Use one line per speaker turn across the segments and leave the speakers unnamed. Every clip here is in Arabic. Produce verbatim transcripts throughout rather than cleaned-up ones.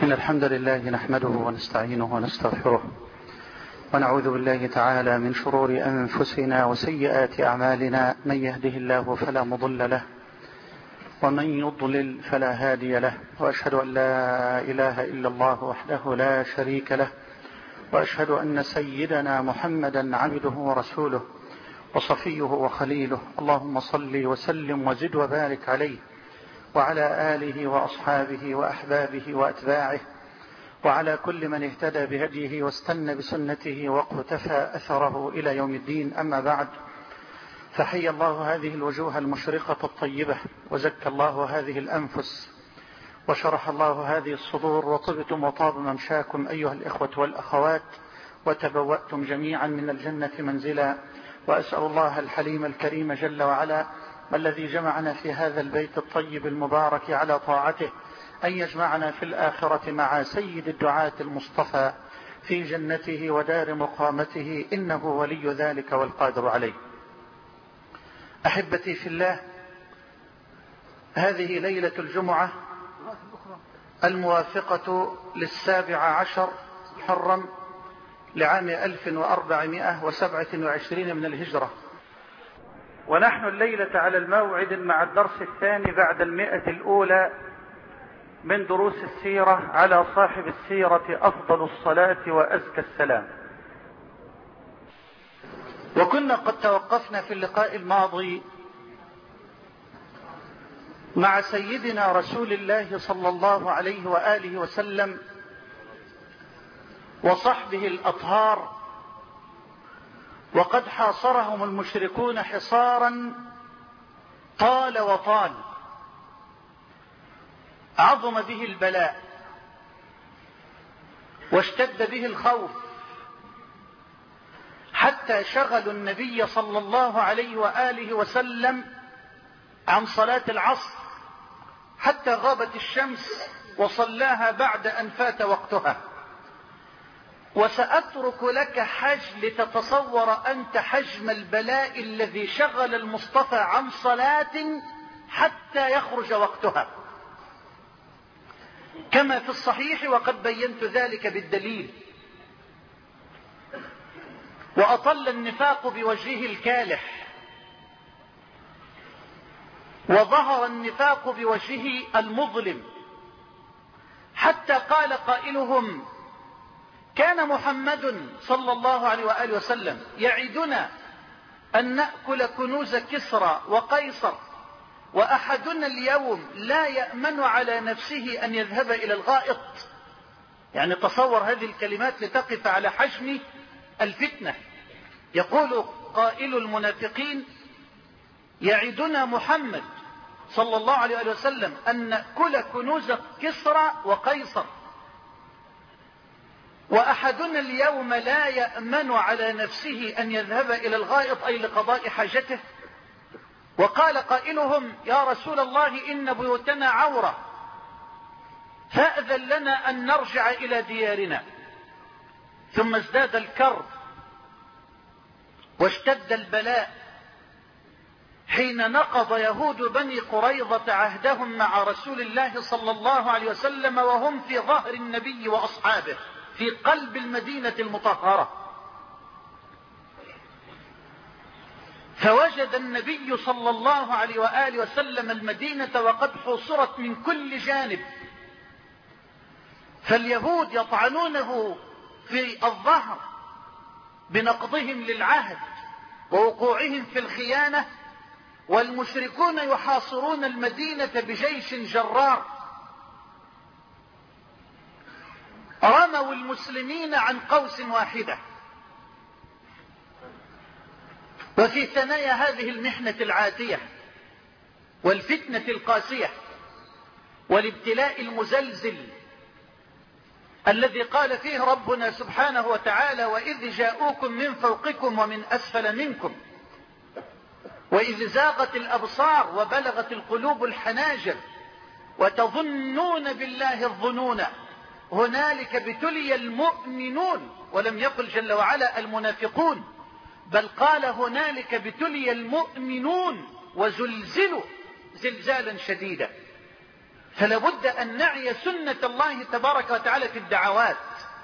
إن الحمد لله نحمده ونستعينه ونستغفره ونعوذ بالله تعالى من شرور أنفسنا وسيئات أعمالنا. من يهده الله فلا مضل له ومن يضلل فلا هادي له، وأشهد أن لا إله إلا الله وحده لا شريك له، وأشهد أن سيدنا محمدا عبده ورسوله وصفيه وخليله. اللهم صل وسلم وزد وبارك عليه وعلى آله وأصحابه وأحبابه وأتباعه وعلى كل من اهتدى بهديه واستنى بسنته واقتفى أثره إلى يوم الدين. أما بعد، فحي الله هذه الوجوه المشرقة الطيبة، وزكى الله هذه الأنفس، وشرح الله هذه الصدور، وطبتم وطاب ممشاكم أيها الإخوة والأخوات، وتبوأتم جميعا من الجنة منزلا. وأسأل الله الحليم الكريم جل وعلا الذي جمعنا في هذا البيت الطيب المبارك على طاعته أن يجمعنا في الآخرة مع سيد الدعاة المصطفى في جنته ودار مقامته، إنه ولي ذلك والقادر عليه. أحبتي في الله، هذه ليلة الجمعة الموافقة للسابع عشر محرم لعام ألف وأربعمائة وسبعة وعشرين من الهجرة، ونحن الليلة على الموعد مع الدرس الثاني بعد المئة الأولى من دروس السيرة على صاحب السيرة أفضل الصلاة وأزكى السلام. وكنا قد توقفنا في اللقاء الماضي مع سيدنا رسول الله صلى الله عليه وآله وسلم وصحبه الأطهار، وقد حاصرهم المشركون حصارا طال وطال، عظم به البلاء واشتد به الخوف، حتى شغلوا النبي صلى الله عليه وآله وسلم عن صلاة العصر حتى غابت الشمس وصلاها بعد أن فات وقتها. وسأترك لك حجم لتتصور أنت حجم البلاء الذي شغل المصطفى عن صلاة حتى يخرج وقتها، كما في الصحيح، وقد بينت ذلك بالدليل. وأطل النفاق بوجهه الكالح، وظهر النفاق بوجهه المظلم، حتى قال قائلهم: كان محمد صلى الله عليه وآله وسلم يعدنا أن نأكل كنوز كسرى وقيصر، وأحدنا اليوم لا يأمن على نفسه أن يذهب إلى الغائط. يعني تصور هذه الكلمات لتقف على حجم الفتنة. يقول قائل المنافقين: يعدنا محمد صلى الله عليه وآله وسلم أن نأكل كنوز كسرى وقيصر، وأحدنا اليوم لا يأمن على نفسه أن يذهب إلى الغائط، أي لقضاء حاجته. وقال قائلهم: يا رسول الله، إن بيوتنا عورة، فأذن لنا أن نرجع إلى ديارنا. ثم ازداد الكرب واشتد البلاء حين نقض يهود بني قريظة عهدهم مع رسول الله صلى الله عليه وسلم وهم في ظهر النبي وأصحابه في قلب المدينة المطهرة. فوجد النبي صلى الله عليه وآله وسلم المدينة وقد حوصرت من كل جانب، فاليهود يطعنونه في الظهر بنقضهم للعهد ووقوعهم في الخيانة، والمشركون يحاصرون المدينة بجيش جرار. رموا المسلمين عن قوس واحدة. وفي ثنايا هذه المحنة العاتية والفتنة القاسية والابتلاء المزلزل الذي قال فيه ربنا سبحانه وتعالى: وإذ جاءوكم من فوقكم ومن أسفل منكم وإذ زاغت الأبصار وبلغت القلوب الحناجر وتظنون بالله الظنون هنالك ابتلي المؤمنون. ولم يقل جل وعلا المنافقون، بل قال هنالك ابتلي المؤمنون وزلزلوا زلزالا شديدا. فلا بد أن نعي سنة الله تبارك وتعالى في الدعوات.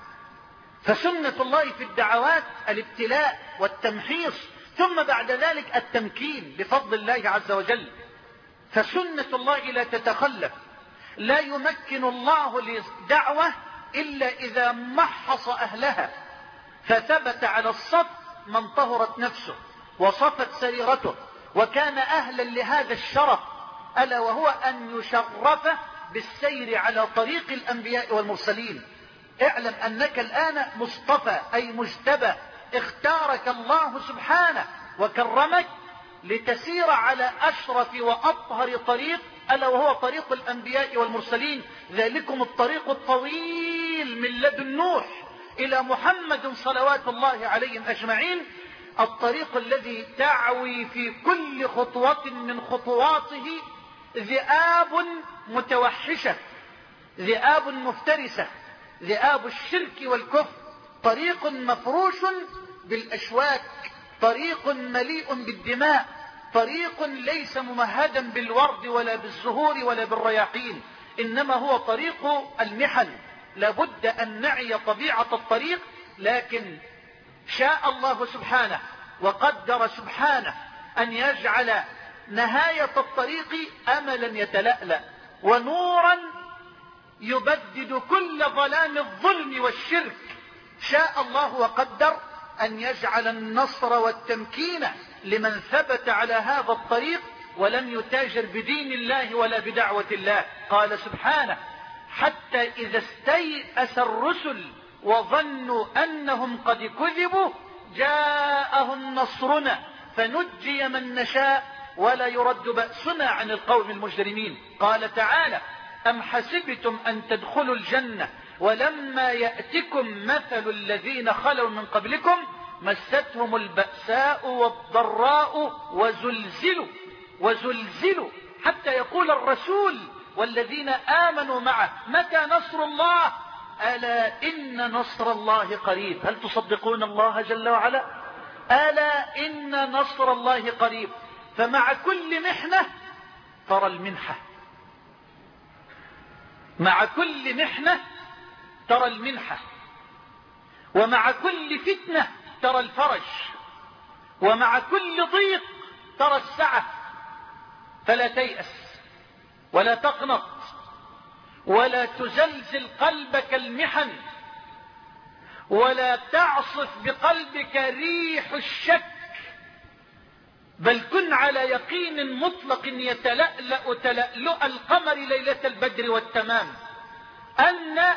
فسنة الله في الدعوات الابتلاء والتمحيص، ثم بعد ذلك التمكين بفضل الله عز وجل. فسنة الله لا تتخلف، لا يمكن الله لدعوة إلا إذا محص أهلها، فثبت على الصف من طهرت نفسه وصفت سريرته وكان أهلا لهذا الشرف، ألا وهو أن يشرف بالسير على طريق الأنبياء والمرسلين. اعلم أنك الآن مصطفى أي مجتبى، اختارك الله سبحانه وكرمك لتسير على أشرف وأطهر طريق، ألا وهو طريق الأنبياء والمرسلين. ذلكم الطريق الطويل من لدن نوح إلى محمد صلوات الله عليهم أجمعين، الطريق الذي تعوي في كل خطوة من خطواته ذئاب متوحشة، ذئاب مفترسة، ذئاب الشرك والكفر. طريق مفروش بالأشواك، طريق مليء بالدماء، طريق ليس ممهدا بالورد ولا بالزهور ولا بالرياحين، إنما هو طريق المحن. لابد أن نعي طبيعة الطريق، لكن شاء الله سبحانه وقدر سبحانه أن يجعل نهاية الطريق أملا يتلألأ ونورا يبدد كل ظلام الظلم والشرك. شاء الله وقدر أن يجعل النصر والتمكين لمن ثبت على هذا الطريق ولم يتاجر بدين الله ولا بدعوة الله. قال سبحانه: حتى إذا استيأس الرسل وظنوا أنهم قد كذبوا جاءهم نصرنا فنجي من نشاء ولا يرد بأسنا عن القوم المجرمين. قال تعالى: أم حسبتم أن تدخلوا الجنة ولما يأتكم مثل الذين خلوا من قبلكم مستهم البأساء والضراء وزلزلوا وزلزلوا حتى يقول الرسول والذين آمنوا معه متى نصر الله؟ ألا إن نصر الله قريب. هل تصدقون الله جل وعلا؟ ألا إن نصر الله قريب. فمع كل محنة ترى المنحة، مع كل محنة ترى المنحة، ومع كل فتنة ترى الفرج، ومع كل ضيق ترى السعة. فلا تيأس ولا تقنط ولا تزلزل قلبك المحن، ولا تعصف بقلبك ريح الشك، بل كن على يقين مطلق يتلألأ تلألؤ القمر ليلة البدر والتمام، أن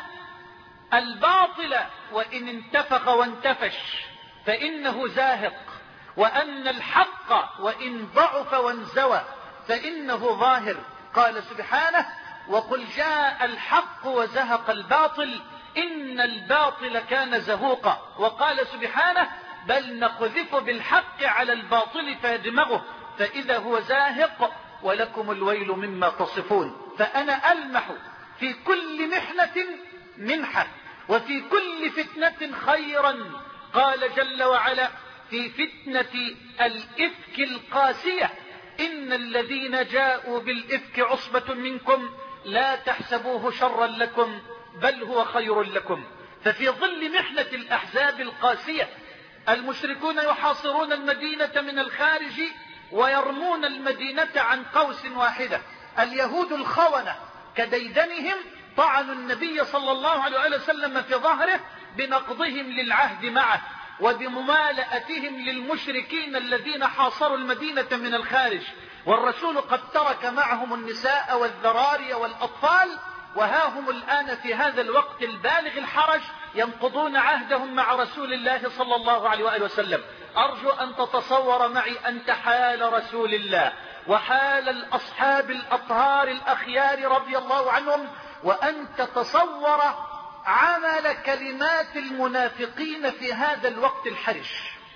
الباطل وإن انتفخ وانتفش فإنه زاهق، وأن الحق وإن ضعف وانزوى فإنه ظاهر. قال سبحانه: وقل جاء الحق وزهق الباطل إن الباطل كان زهوقا. وقال سبحانه: بل نقذف بالحق على الباطل فيدمغه فإذا هو زاهق ولكم الويل مما تصفون. فأنا ألمح في كل محنة منحة، وفي كل فتنة خيرا. قال جل وعلا في فتنة الإفك القاسية: إن الذين جاءوا بالإفك عصبة منكم لا تحسبوه شرا لكم بل هو خير لكم. ففي ظل محنة الأحزاب القاسية المشركون يحاصرون المدينة من الخارج ويرمون المدينة عن قوس واحدة. اليهود الخونة كديدنهم طعنوا النبي صلى الله عليه وسلم في ظهره بنقضهم للعهد معه وبممالأتهم للمشركين الذين حاصروا المدينة من الخارج، والرسول قد ترك معهم النساء والذراري والأطفال، وها هم الآن في هذا الوقت البالغ الحرج ينقضون عهدهم مع رسول الله صلى الله عليه وآله وسلم. أرجو أن تتصور معي أنت حال رسول الله وحال الأصحاب الأطهار الأخيار رضي الله عنهم، وأن تتصور عمل كلمات المنافقين في هذا الوقت الحرج.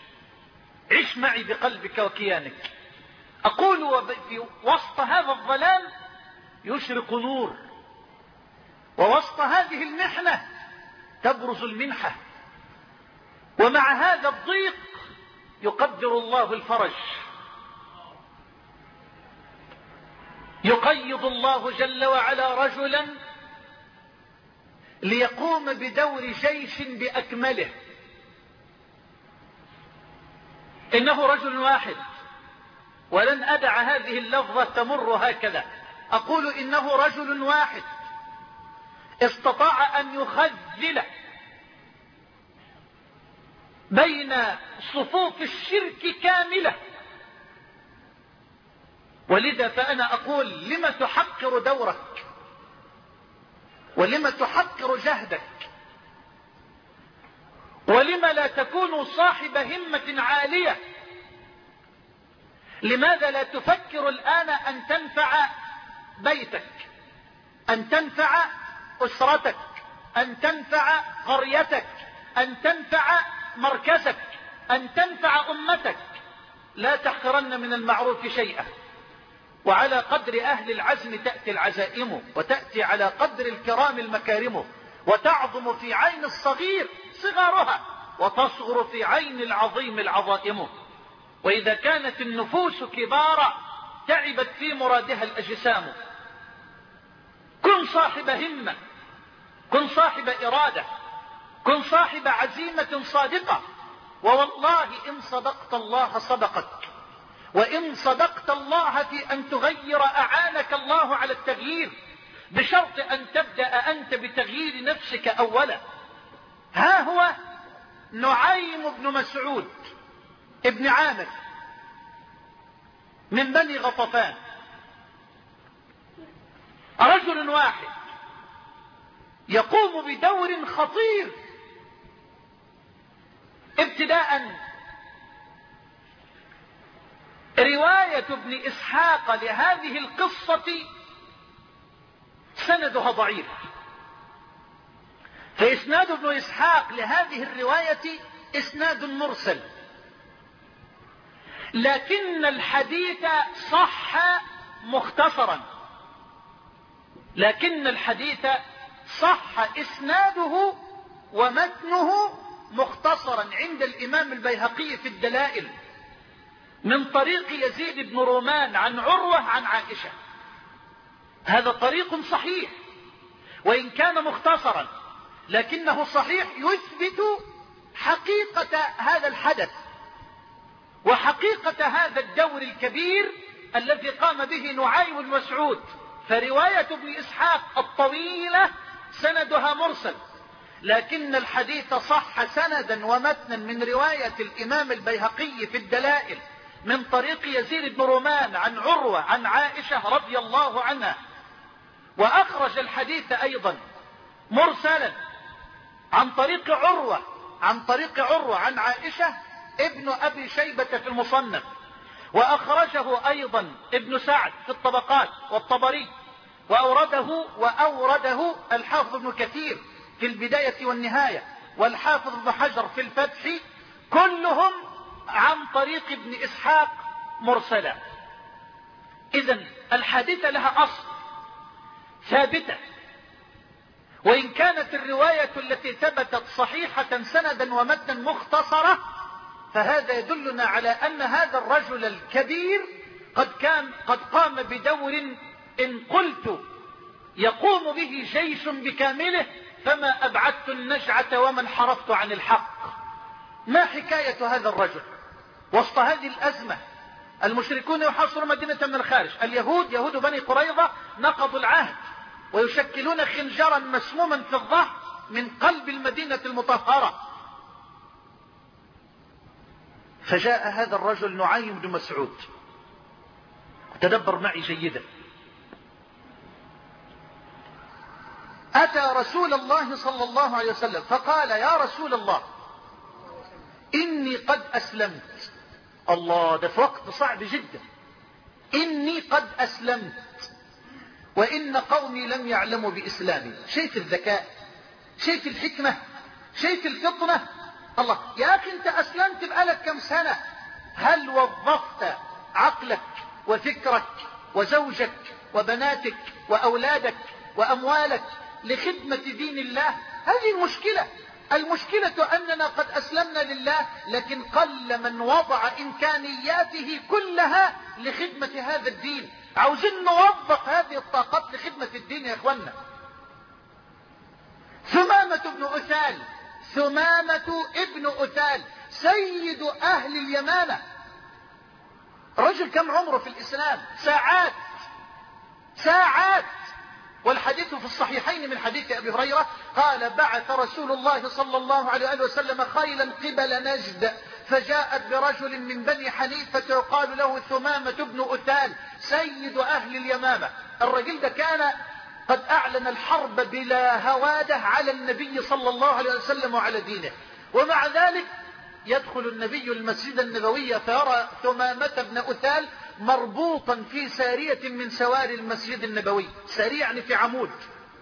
عش معي بقلبك وكيانك. أقول في وسط هذا الظلام يشرق نور، ووسط هذه المحنة تبرز المنحة، ومع هذا الضيق يقدر الله الفرج.
يقيض الله جل وعلا رجلا ليقوم بدور جيش بأكمله. إنه رجل واحد، ولن أدع هذه اللفظة تمر هكذا، أقول إنه رجل واحد استطاع أن يخذل بين صفوف الشرك كاملة. ولذا فأنا أقول: لم تحقر دورك؟ ولم تحقر جهدك؟ ولم لا تكون صاحب همة عالية؟ لماذا لا تفكر الآن أن تنفع بيتك، أن تنفع أسرتك، أن تنفع قريتك، أن تنفع مركزك، أن تنفع أمتك؟ لا تحقرن من المعروف شيئا، وعلى قدر أهل العزم تأتي العزائم، وتأتي على قدر الكرام المكارم، وتعظم في عين الصغير صغارها، وتصغر في عين العظيم العظائم. وإذا كانت النفوس كبارا تعبت في مرادها الأجسام. كن صاحب همة، كن صاحب إرادة، كن صاحب عزيمة صادقة، ووالله إن صدقت الله صدقك، وإن صدقت الله في أن تغير أعانك الله على التغيير، بشرط أن تبدأ أنت بتغيير نفسك أولا. ها هو نعيم بن مسعود ابن عامر من بني غطفان، رجل واحد يقوم بدور خطير. ابتداء رواية ابن إسحاق لهذه القصة سندها ضعيف، فإسناد ابن إسحاق لهذه الرواية إسناد مرسل، لكن الحديث صح مختصرا، لكن الحديث صح إسناده ومتنه مختصرا عند الإمام البيهقي في الدلائل من طريق يزيد بن رومان عن عروة عن عائشة. هذا طريق صحيح وإن كان مختصرا، لكنه صحيح يثبت حقيقة هذا الحدث وحقيقة هذا الدور الكبير الذي قام به نعيم بن مسعود. فرواية ابن إسحاق الطويلة سندها مرسل، لكن الحديث صح سندا ومتنا من رواية الإمام البيهقي في الدلائل من طريق يزيد بن رومان عن عروة عن عائشة رضي الله عنها. وأخرج الحديث أيضا مرسلا عن طريق عروة عن طريق عروة عن عائشة ابن أبي شيبة في المصنف، وأخرجه أيضا ابن سعد في الطبقات والطبري، وأورده وأورده الحافظ ابن كثير في البداية والنهاية، والحافظ ابن حجر في الفتح، كلهم عن طريق ابن إسحاق مرسلا. إذن الحادثة لها أصل ثابتة، وإن كانت الرواية التي ثبتت صحيحة سندا ومتنا مختصرة، فهذا يدلنا على أن هذا الرجل الكبير قد كان قد قام بدور إن قلت يقوم به جيش بكامله فما أبعدت النجعة وما انحرفت عن الحق. ما حكاية هذا الرجل وسط هذه الأزمة؟ المشركون يحاصرون مدينة من الخارج، اليهود يهود بني قريظة نقضوا العهد ويشكلون خنجرا مسموما في الظهر من قلب المدينة المطهرة. فجاء هذا الرجل نعيم بن مسعود، تدبر معي جيدا، أتى رسول الله صلى الله عليه وسلم فقال: يا رسول الله إني قد أسلمت. الله، ده في وقت صعب جدا. إني قد أسلمت وإن قومي لم يعلموا بإسلامي. شايف الذكاء، شايف الحكمة، شايف الفطنة. الله يا أخي، أنت أسلمت بقالك كم سنة؟ هل وظفت عقلك وفكرك وزوجك وبناتك وأولادك وأموالك لخدمة دين الله؟ هذه المشكلة. المشكلة أننا قد أسلمنا لله، لكن قل من وضع إمكانياته كلها لخدمة هذا الدين. عاوزين نوظف هذه الطاقات لخدمة الدين يا اخوانا. ثمامة بن أثال، ثمامة ابن أثال سيد أهل اليمامة، رجل كم عمره في الإسلام؟ ساعات ساعات. والحديث في الصحيحين من حديث أبي هريرة قال: بعث رسول الله صلى الله عليه وسلم خيلا قبل نجد، فجاءت برجل من بني حنيفة يقال له ثمامة بن أثال سيد أهل اليمامة. الرجل ده كان قد أعلن الحرب بلا هوادة على النبي صلى الله عليه وسلم وعلى دينه، ومع ذلك يدخل النبي المسجد النبوي فيرى ثمامة بن أثال مربوطا في سارية من سواري المسجد النبوي. سارية يعني في عمود.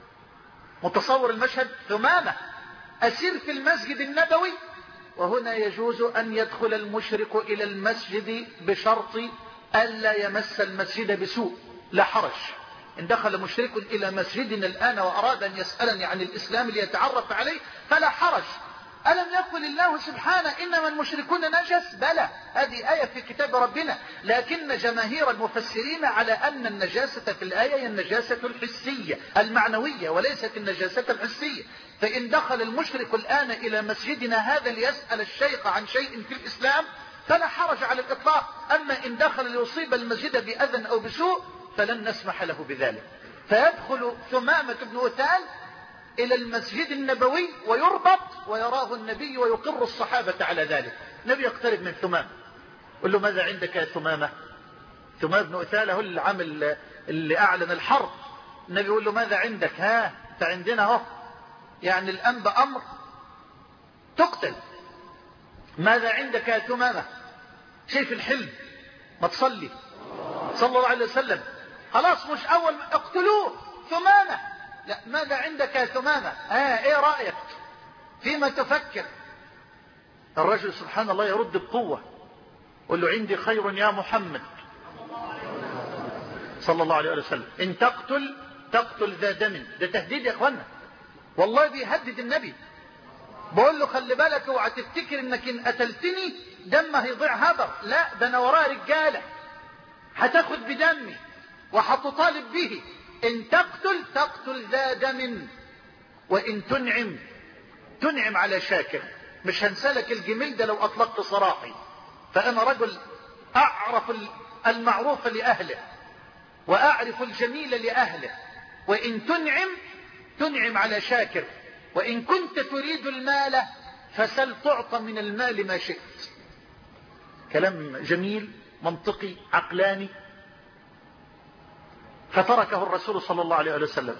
متصور المشهد؟ ثمامة أسير في المسجد النبوي، وهنا يجوز أن يدخل المشرك إلى المسجد بشرط ألا يمس المسجد بسوء، لا حرج. إن دخل مشرك إلى مسجدنا الآن وأراد أن يسألني عن الإسلام ليتعرف عليه فلا حرج. ألم يقل الله سبحانه إنما المشركون نجس؟ بلى، هذه آية في كتاب ربنا، لكن جماهير المفسرين على أن النجاسة في الآية هي النجاسة الحسية المعنوية وليست النجاسة الحسية. فإن دخل المشرك الآن إلى مسجدنا هذا ليسأل الشيخ عن شيء في الإسلام فلا حرج على الإطلاق. أما إن دخل ليصيب المسجد بأذى أو بسوء فلن نسمح له بذلك. فيدخل ثمامة بن أثال إلى المسجد النبوي ويربط ويراه النبي ويقر الصحابة على ذلك. النبي يقترب من ثمامة يقول له: ماذا عندك يا ثمامة؟ ثمامة بن أثال هو العامل اللي أعلن الحرب. النبي يقول له: ماذا عندك؟ ها أنت عندنا اهو، يعني الآن بأمر تقتل. ماذا عندك يا ثمامة؟ شايف الحلم؟ ما تصلي صلى الله عليه وسلم. خلاص مش أول اقتلوه ثمامة. لا، ماذا عندك يا ثمامة؟ ها ايه رأيك؟ فيما تفكر؟ الرجل سبحان الله يرد بقوة، قل له: عندي خير يا محمد صلى الله عليه وسلم، إن تقتل تقتل ذا دم. ده تهديد يا اخوانا، والله بيهدد النبي. بقول له: خلي بالك اوعى تفتكر انك ان قتلتني دم هيضيع هدر، لا، ده انا ورايا رجاله هتاخد بدمي وهتطالب به. إن تقتل تقتل ذا دم، وإن تنعم تنعم على شاكر. مش هنسلك الجميل ده لو أطلقت صراحي، فأنا رجل أعرف المعروف لأهله وأعرف الجميل لأهله. وإن تنعم تنعم على شاكر، وإن كنت تريد المال فسل تعطى من المال ما شئت. كلام جميل منطقي عقلاني. فتركه الرسول صلى الله عليه وسلم.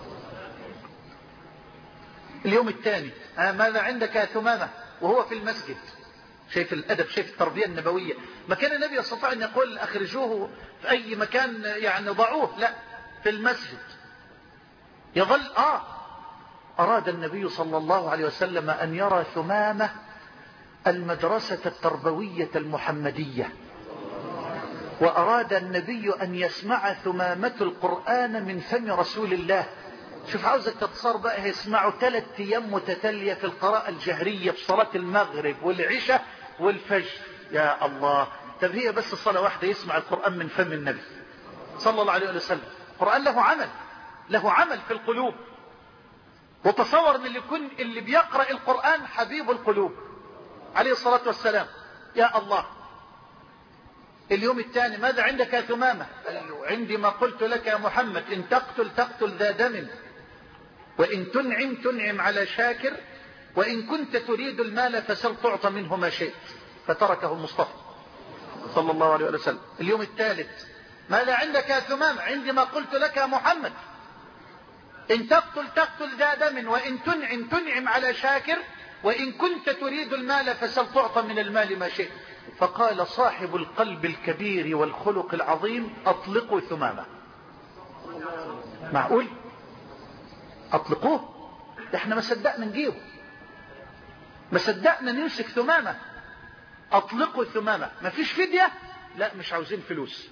اليوم الثاني: آه ماذا عندك يا ثمامة؟ وهو في المسجد. شايف الأدب، شايف التربية النبوية. ما كان النبي يستطيع أن يقول: أخرجوه في أي مكان يعني ضعوه، لا، في المسجد يظل. آه أراد النبي صلى الله عليه وسلم أن يرى ثمامة المدرسة التربوية المحمدية، وأراد النبي أن يسمع ثمامة القرآن من فم رسول الله. شوف، عاوزك تتصار بقى يسمعوا ثلاث أيام متتالية في القراءة الجهرية في صلاة المغرب والعشاء والفجر. يا الله، طب هي بس صلاة واحدة يسمع القرآن من فم النبي صلى الله عليه وسلم. القرآن له عمل، له عمل في القلوب. وتصور ان اللي يكون اللي بيقرأ القرآن حبيب القلوب عليه الصلاة والسلام. يا الله. اليوم الثاني: ماذا عندك يا ثمامة؟ قال له: عندي ما قلت لك يا محمد، إن تقتل تقتل ذا دم، وإن تنعم تنعم على شاكر، وإن كنت تريد المال فسل تعطى منه ما شئت. فتركه المصطفى صلى الله عليه وسلم. اليوم الثالث: ماذا عندك يا ثمامة؟ عندي ما قلت لك يا محمد، إن تقتل تقتل ذا دم، وإن تنعم تنعم على شاكر، وإن كنت تريد المال فسل تعطى من المال ما شئت. فقال صاحب القلب الكبير والخلق العظيم: أطلقوا ثمامة. معقول؟ أطلقوه؟ احنا ما صدقنا نجيبه، ما صدقنا نمسك ثمامة. أطلقوا ثمامة. ما فيش فدية؟ لا، مش عاوزين فلوس.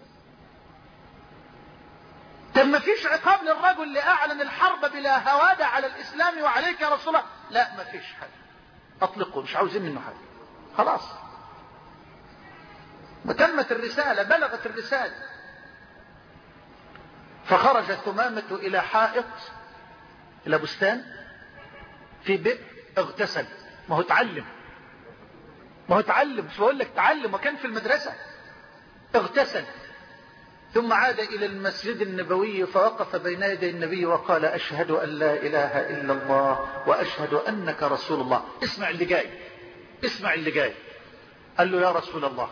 طب ما فيش عقاب للرجل اللي أعلن الحرب بلا هوادة على الإسلام وعليك يا رسول الله؟ لا، ما فيش حاجة. أطلقوا، مش عاوزين منه حاجة، خلاص. وتمت الرسالة، بلغت الرسالة. فخرج ثمامة إلى حائط، إلى بستان في بئر، اغتسل. ما هو تعلم، ما هو تعلم، مش بقول لك تعلم، وكان في المدرسة. اغتسل ثم عاد إلى المسجد النبوي فوقف بين يدي النبي وقال أشهد أن لا إله إلا الله وأشهد أنك رسول الله. اسمع اللي جاي، اسمع اللي جاي. قال له يا رسول الله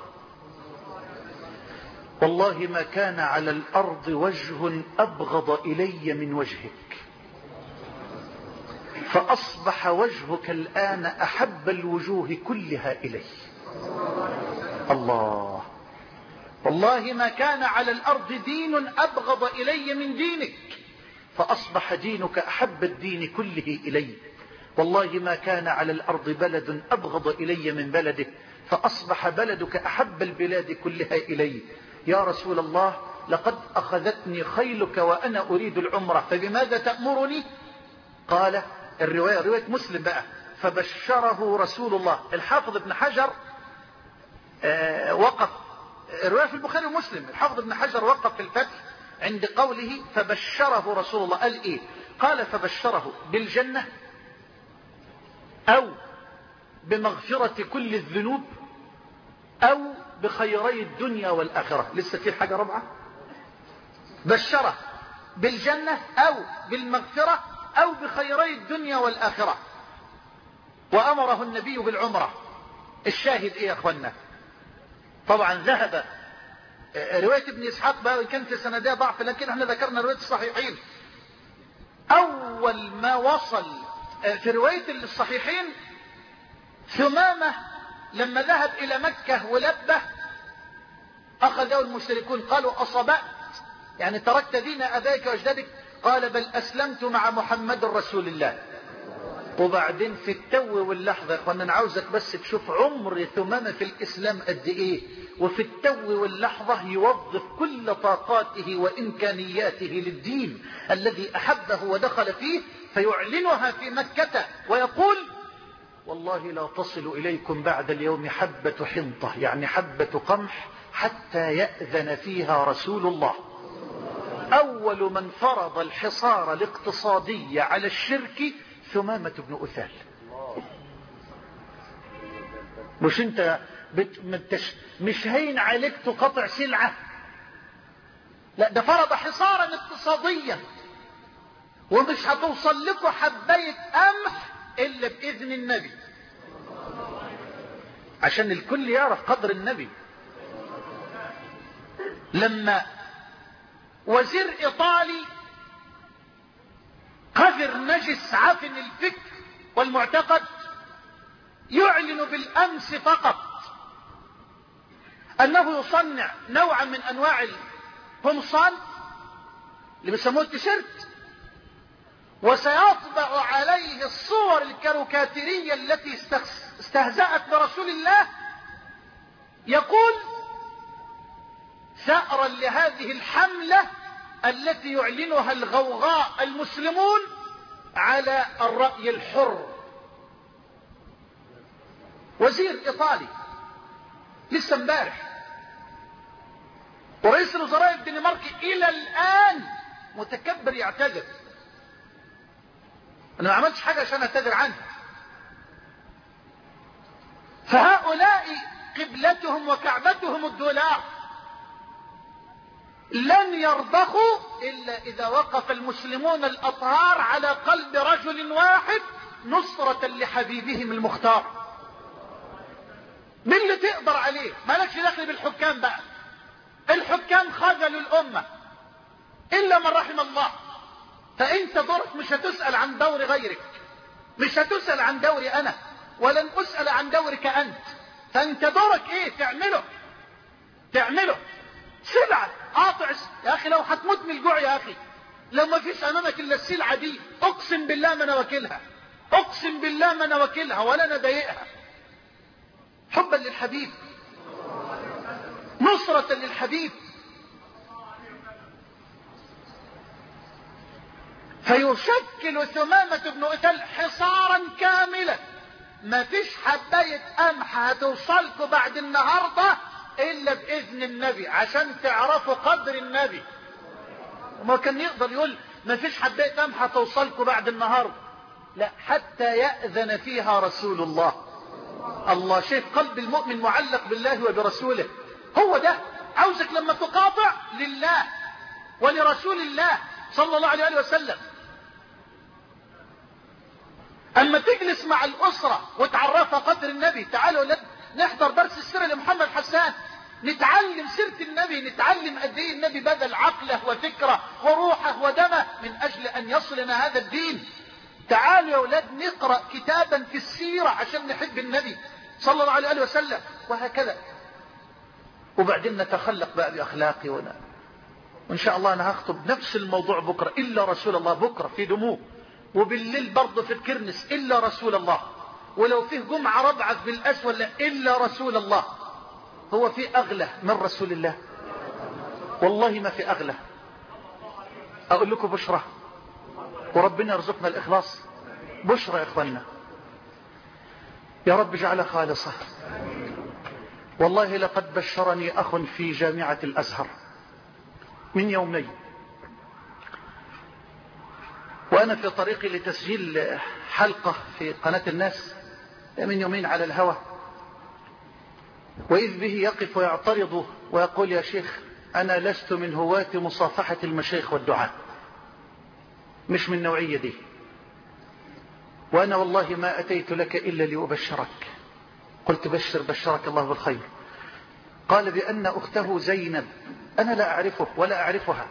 والله ما كان على الأرض وجه أبغض إلي من وجهك، فأصبح وجهك الآن أحب الوجوه كلها إلي. الله، والله ما كان على الأرض دين أبغض إلي من دينك، فأصبح دينك أحب الدين كله إلي. والله ما كان على الأرض بلد أبغض إلي من بلدك، فأصبح بلدك أحب البلاد كلها إلي. يا رسول الله لقد أخذتني خيلك وأنا أريد العمرة، فبماذا تأمرني؟ قال، الرواية رواية مسلم بقى، فبشره رسول الله. الحافظ ابن حجر آه وقف، الرواية في البخاري ومسلم، الحافظ ابن حجر وقف في الفتح عند قوله فبشره رسول الله. قال إيه؟ قال فبشره بالجنة أو بمغفرة كل الذنوب أو بخيري الدنيا والآخرة. لسه في حاجة رابعة، بشره بالجنة أو بالمغفرة أو بخيري الدنيا والآخرة، وأمره النبي بالعمرة. الشاهد إيه يا أخوانا؟ طبعا ذهب رواية ابن إسحاق بقى كان في سندها ضعف، لكن احنا ذكرنا رواية الصحيحين. أول ما وصل في رواية الصحيحين ثمامة لما ذهب إلى مكة ولبه أخذه المشركون، قالوا أصبأت، يعني تركت دين أبائك وأجدادك؟ قال بل أسلمت مع محمد رسول الله. وبعدين في التو واللحظة يا اخوانا، انا عاوزك بس تشوف عمر ثمامة في الإسلام قد ايه، وفي التو واللحظة يوظف كل طاقاته وإمكانياته للدين الذي أحبه ودخل فيه، فيعلنها في مكة ويقول والله لا تصل إليكم بعد اليوم حبة حنطة، يعني حبة قمح، حتى يأذن فيها رسول الله. أول من فرض الحصار الاقتصادي على الشرك ثمامة بن أثال. مش انت بت... مش هين عليك تقطع سلعة، لا ده فرض حصارا اقتصاديا، ومش هتوصل لكم حباية قمح إلا بإذن النبي، عشان الكل يعرف قدر النبي. لما وزير إيطالي قذر نجس عفن الفكر والمعتقد يعلن بالأمس فقط أنه يصنع نوعا من أنواع القمصان اللي بيسموه التيشيرت، وسيطبع عليه الصور الكاريكاتيرية التي استهزأت برسول الله، يقول ثأرا لهذه الحملة التي يعلنها الغوغاء المسلمون على الرأي الحر. وزير إيطالي لسه امبارح، ورئيس الوزراء الدنماركي إلى الآن متكبر يعتذر. أنا ما عملتش حاجة عشان أعتذر عنها. فهؤلاء قبلتهم وكعبتهم الدولار، لن يرضخوا إلا إذا وقف المسلمون الأطهار على قلب رجل واحد نصرة لحبيبهم المختار. من اللي تقدر عليه؟ مالكش دخل بالحكام بقى، الحكام خذلوا الأمة إلا من رحم الله. فأنت دورك مش هتسأل عن دور غيرك، مش هتسأل عن دوري أنا، ولن أسأل عن دورك أنت. فأنت دورك إيه؟ تعمله تعمله سلعة قاطع. يا أخي لو هتموت من الجوع يا أخي، لو ما فيش أمامك إلا السلعة دي، أقسم بالله ما أنا واكلها، أقسم بالله ما أنا واكلها ولا أنا ضايقها، حبا للحبيب، نصرة للحبيب. فيشكل ثمامة بن أثال حصارا كاملا، ما فيش حباية قمح هتوصلكوا بعد النهاردة إلا بإذن النبي، عشان تعرفوا قدر النبي. ما كان يقدر يقول ما فيش حباية قمح هتوصلكم بعد النهار؟ لا، حتى يأذن فيها رسول الله. الله، شايف قلب المؤمن معلق بالله وبرسوله. هو ده عاوزك لما تقاطع لله ولرسول الله صلى الله عليه وسلم. اما تجلس مع الاسرة وتعرفها قدر النبي، تعالوا نحضر درس السيرة لمحمد حسان، نتعلم سيرة النبي، نتعلم قد ايه النبي بذل عقله وفكره وروحه ودمه من اجل ان يصلنا هذا الدين. تعالوا يا اولاد نقرأ كتابا في السيرة عشان نحب النبي صلى الله عليه وسلم، وهكذا. وبعدين نتخلق بقى باخلاقي ونا. وان شاء الله انا هخطب نفس الموضوع بكرة، الا رسول الله، بكرة في دموع، وبالليل برضه في الكرنس الا رسول الله، ولو فيه جمعة ربعة بالاسود الا رسول الله. هو في اغلى من رسول الله؟ والله ما في اغلى. اقول لكم بشرى، وربنا يرزقنا الاخلاص. بشرى يا اخوانا، يا رب اجعلها خالصة. والله لقد بشرني اخ في جامعة الازهر من يومين، وانا في طريقي لتسجيل حلقة في قناة الناس من يومين على الهوى، وإذ به يقف ويعترض ويقول يا شيخ أنا لست من هواة مصافحة المشايخ والدعاء، مش من النوعية دي، وأنا والله ما أتيت لك إلا لأبشرك. قلت بشر، بشرك الله بالخير. قال بأن أخته زينب، أنا لا أعرفه ولا أعرفها،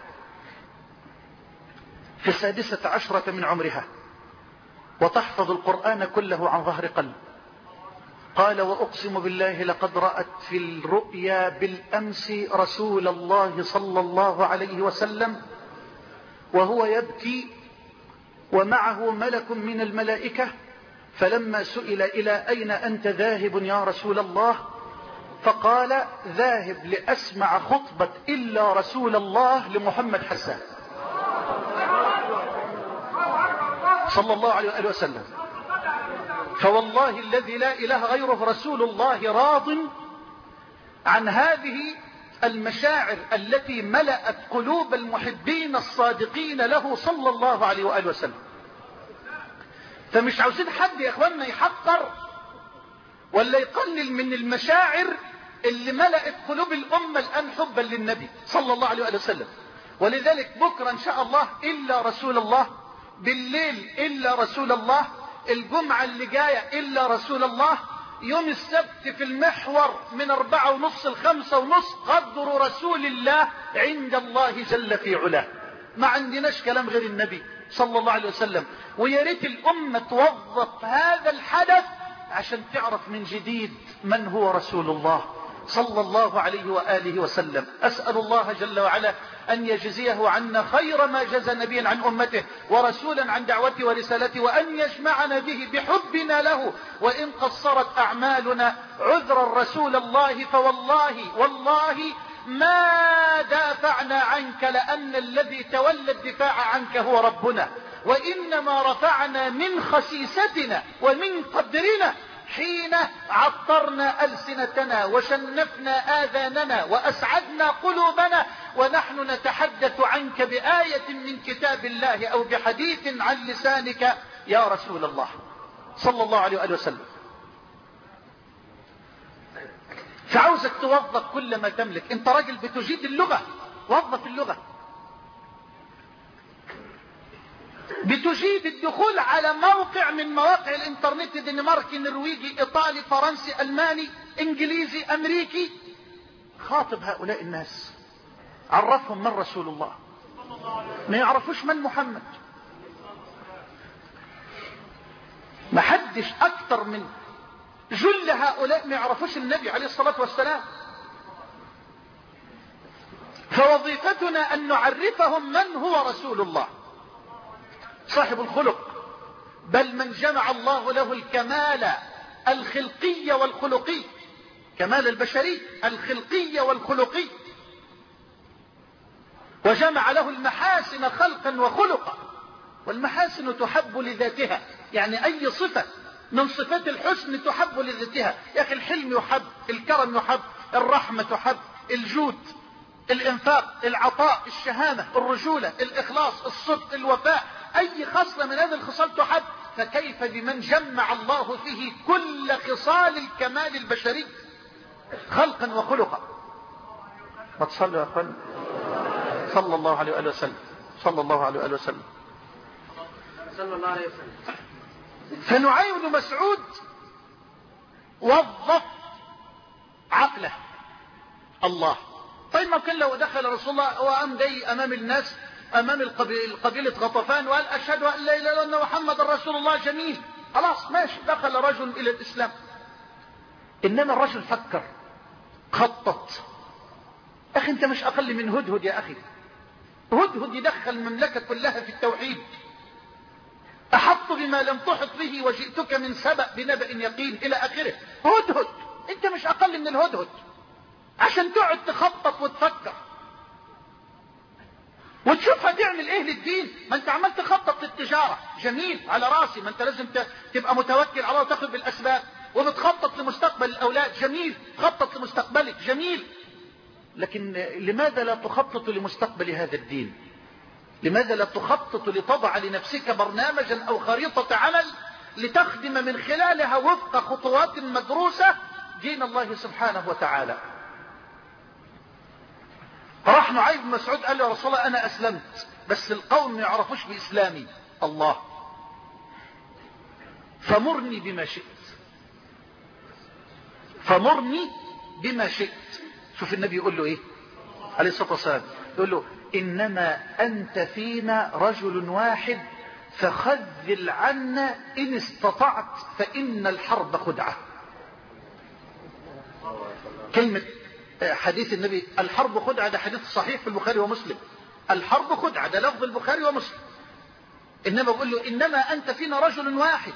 في السادسة عشرة من عمرها، وتحفظ القرآن كله عن ظهر قلب. قال وأقسم بالله لقد رأت في الرؤيا بالأمس رسول الله صلى الله عليه وسلم وهو يبكي ومعه ملك من الملائكة، فلما سئل إلى أين أنت ذاهب يا رسول الله؟ فقال ذاهب لأسمع خطبة إلا رسول الله لمحمد حسان صلى الله عليه وسلم. فوالله الذي لا إله غيره رسول الله راض عن هذه المشاعر التي ملأت قلوب المحبين الصادقين له صلى الله عليه وآله وسلم. فمش عاوزين حد يا اخواننا يحقر ولا يقلل من المشاعر اللي ملأت قلوب الأمة الآن حبا للنبي صلى الله عليه وآله وسلم. ولذلك بكرة إن شاء الله إلا رسول الله، بالليل إلا رسول الله، الجمعة اللي جاية إلا رسول الله، يوم السبت في المحور من أربعة ونص الخمسة ونص قدر رسول الله عند الله جل في علاه. ما عندناش كلام غير النبي صلى الله عليه وسلم. ويا ريت الأمة توظف هذا الحدث عشان تعرف من جديد من هو رسول الله صلى الله عليه وآله وسلم. أسأل الله جل وعلا أن يجزيه عنا خير ما جزى نبيا عن أمته ورسولا عن دعوته ورسالته، وأن يجمعنا به بحبنا له، وإن قصرت أعمالنا عذرا رسول الله، فوالله والله ما دافعنا عنك، لأن الذي تولى الدفاع عنك هو ربنا، وإنما رفعنا من خسيستنا ومن قدرنا حين عطرنا ألسنتنا وشنفنا آذاننا وأسعدنا قلوبنا ونحن نتحدث عنك بآية من كتاب الله أو بحديث عن لسانك يا رسول الله صلى الله عليه وآله وسلم. فعاوزك توظف كل ما تملك. انت راجل بتجيد اللغة، وظف اللغة. بتجيد الدخول على موقع من مواقع الانترنت، دنماركي، نرويجي، ايطالي، فرنسي، الماني، انجليزي، امريكي. خاطب هؤلاء الناس، عرفهم من رسول الله، ما يعرفوش من محمد. ما حدش اكتر من جل هؤلاء ما يعرفوش النبي عليه الصلاة والسلام. فوظيفتنا ان نعرفهم من هو رسول الله، صاحب الخلق، بل من جمع الله له الكمال الخلقي والخلقي، كمال البشري الخلقي والخلقي، وجمع له المحاسن خلقا وخلقا. والمحاسن تحب لذاتها، يعني اي صفة من صفات الحسن تحب لذاتها. يا اخي الحلم يحب، الكرم يحب، الرحمة تحب، الجود الإنفاق، العطاء، الشهامة، الرجولة، الإخلاص، الصدق، الوفاء، أي خصلة من هذه الخصال تحب، فكيف بمن جمع الله فيه كل خصال الكمال البشري خلقا وخلقا؟ ما تصلوا يا أخوان؟ صلى الله عليه وآله وسلم، صلى الله عليه وآله وسلم، صلى الله عليه وسلم. فنعيم بن مسعود وظف عقله. الله، طيب ما كان لو دخل رسول الله وقام جاي امام الناس، امام القبيلة غطفان، وقال اشهد ان لا اله الا الله محمد رسول الله، جميل، خلاص ماشي، دخل رجل الى الاسلام. انما الرجل فكر، خطط. اخي انت مش اقل من هدهد يا اخي. هدهد يدخل المملكة كلها في التوحيد. احط بما لم تحط به وجئتك من سبأ بنبأ يقين الى اخره. هدهد، انت مش اقل من الهدهد عشان تقعد تخطط وتفكر وتشوف هتعمل ايه للدين. ما انت عمال تخطط للتجارة، جميل، على راسي، ما انت لازم تبقى متوكل على الله وتاخذ بالاسباب، وبتخطط لمستقبل الاولاد، جميل، خطط لمستقبلك، جميل، لكن لماذا لا تخطط لمستقبل هذا الدين؟ لماذا لا تخطط لتضع لنفسك برنامجا او خريطة عمل لتخدم من خلالها وفق خطوات مدروسة دين الله سبحانه وتعالى؟ راح نعيم بن مسعود قال له يا رسول الله انا اسلمت، بس القوم ما يعرفوش باسلامي. الله، فمرني بما شئت، فمرني بما شئت. شوف النبي يقول له ايه عليه الصلاة والسلام، يقول له انما انت فينا رجل واحد فخذل عنا ان استطعت فان الحرب خدعة. كلمة حديث النبي الحرب خدعة، ده حديث صحيح في البخاري ومسلم. الحرب خدعة، ده لفظ البخاري ومسلم. انما بقول له انما انت فينا رجل واحد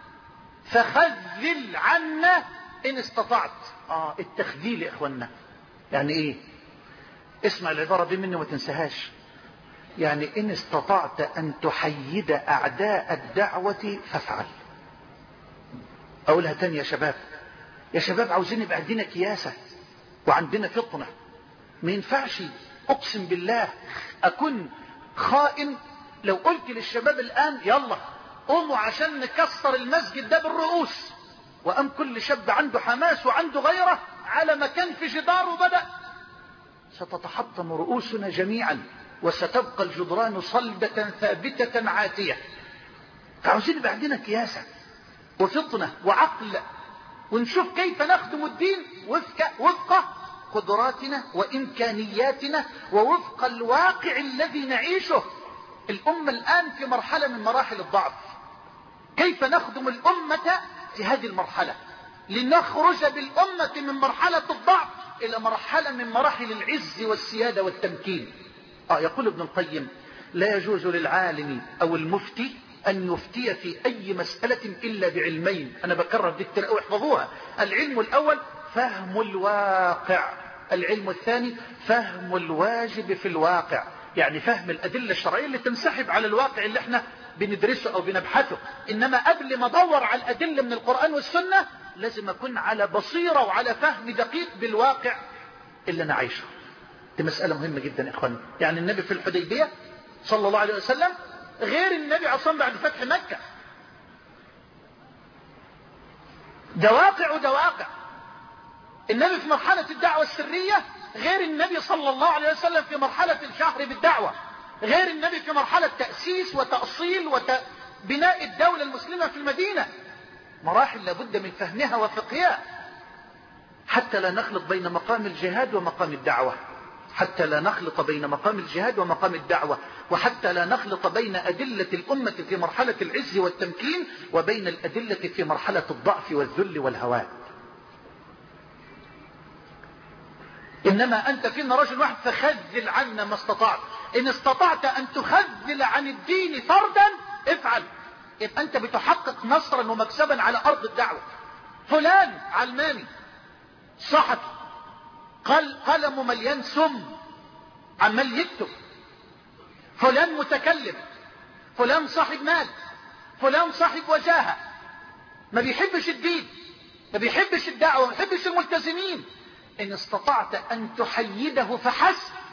فخذل عنا ان استطعت. اه التخذيل يا اخوانا يعني ايه؟ اسمع العبارة دي مني وما تنساهاش. يعني ان استطعت ان تحيد اعداء الدعوة فافعل. اقولها تاني يا شباب، يا شباب عاوزين يبقى عندنا كياسة وعندنا فطنة. ما ينفعش اقسم بالله اكون خائن لو قلت للشباب الان يلا قوموا عشان نكسر المسجد ده بالرؤوس، وقام كل شاب عنده حماس وعنده غيره على مكان في جدار وبدأ، ستتحطم رؤوسنا جميعا وستبقى الجدران صلبة ثابتة عاتية. فعاوزين يبقى عندنا كياسة وفطنة وعقل، ونشوف كيف نخدم الدين وفق, وفق قدراتنا وإمكانياتنا ووفق الواقع الذي نعيشه. الأمة الآن في مرحلة من مراحل الضعف، كيف نخدم الأمة في هذه المرحلة لنخرج بالأمة من مرحلة الضعف إلى مرحلة من مراحل العز والسيادة والتمكين. آه يقول ابن القيم لا يجوز للعالم أو المفتي أن يفتي في أي مسألة إلا بعلمين. أنا بكرر دي كتير أو احفظوها. العلم الأول فهم الواقع، العلم الثاني فهم الواجب في الواقع، يعني فهم الأدلة الشرعية اللي تنسحب على الواقع اللي احنا بندرسه أو بنبحثه. إنما قبل ما أدور على الأدلة من القرآن والسنة لازم أكون على بصيرة وعلى فهم دقيق بالواقع اللي أنا عايشه. دي مسألة مهمة جدا يا إخواني. يعني النبي في الحديبية صلى الله عليه وسلم غير النبي عصام بعد فتح مكة. ده واقع وده واقع. النبي في مرحلة الدعوة السرية غير النبي صلى الله عليه وسلم في مرحلة الشهر بالدعوة، غير النبي في مرحلة تأسيس وتأصيل وبناء الدولة المسلمة في المدينة. مراحل لابد من فهمها وفقهها حتى لا نخلط بين مقام الجهاد ومقام الدعوة، حتى لا نخلط بين مقام الجهاد ومقام الدعوة، وحتى لا نخلط بين أدلة الأمة في مرحلة العز والتمكين وبين الأدلة في مرحلة الضعف والذل والهوان. إنما أنت فينا رجل واحد فخذل عنا ما استطعت. إن استطعت أن تخذل عن الدين فردا افعل، يبقى أنت بتحقق نصرا ومكسبا على أرض الدعوة. فلان علماني صحفي قال قلمه مليان سم عمال يكتب، فلان متكلم، فلان صاحب مال، فلان صاحب وجاهة، ما بيحبش الدين، ما بيحبش الدعوة، ما بيحبش الملتزمين. إن استطعت أن تحيده فحسب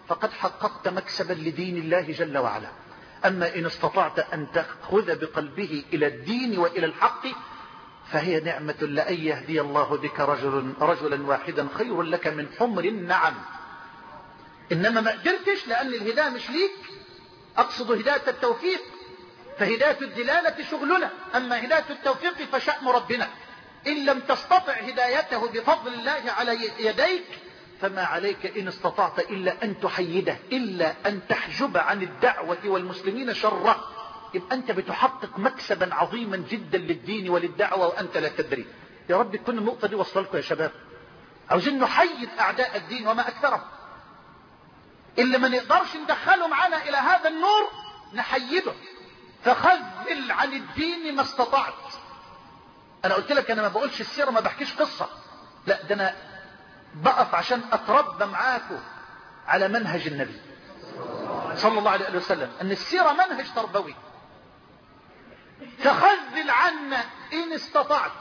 فقد حققت مكسبا لدين الله جل وعلا. أما إن استطعت أن تأخذ بقلبه إلى الدين وإلى الحق فهي نعمة لأن يهدي الله بك رجل رجلا واحدا خير لك من حمر النعم. إنما ما قدرتش لأن الهداية مش ليك، أقصد هداية التوفيق، فهداية الدلالة شغلنا، أما هداية التوفيق فشأن ربنا. إن لم تستطع هدايته بفضل الله على يديك فما عليك إن استطعت إلا أن تحيده، إلا أن تحجب عن الدعوة والمسلمين شره. يبقى أنت بتحقق مكسبا عظيما جدا للدين وللدعوة وأنت لا تدري. يا رب تكون النقطة دي وصل لكم يا شباب. عاوزين نحيد أعداء الدين وما أكثرهم، اللي ما نقدرش ندخله معنا إلى هذا النور نحيده. فخذل عن الدين ما استطعت. أنا قلت لك أنا ما بقولش السيرة، ما بحكيش قصة، لا ده أنا بقف عشان أتربى معاكم على منهج النبي صلى الله عليه وسلم، أن السيرة منهج تربوي. فخذل عنا إن استطعت.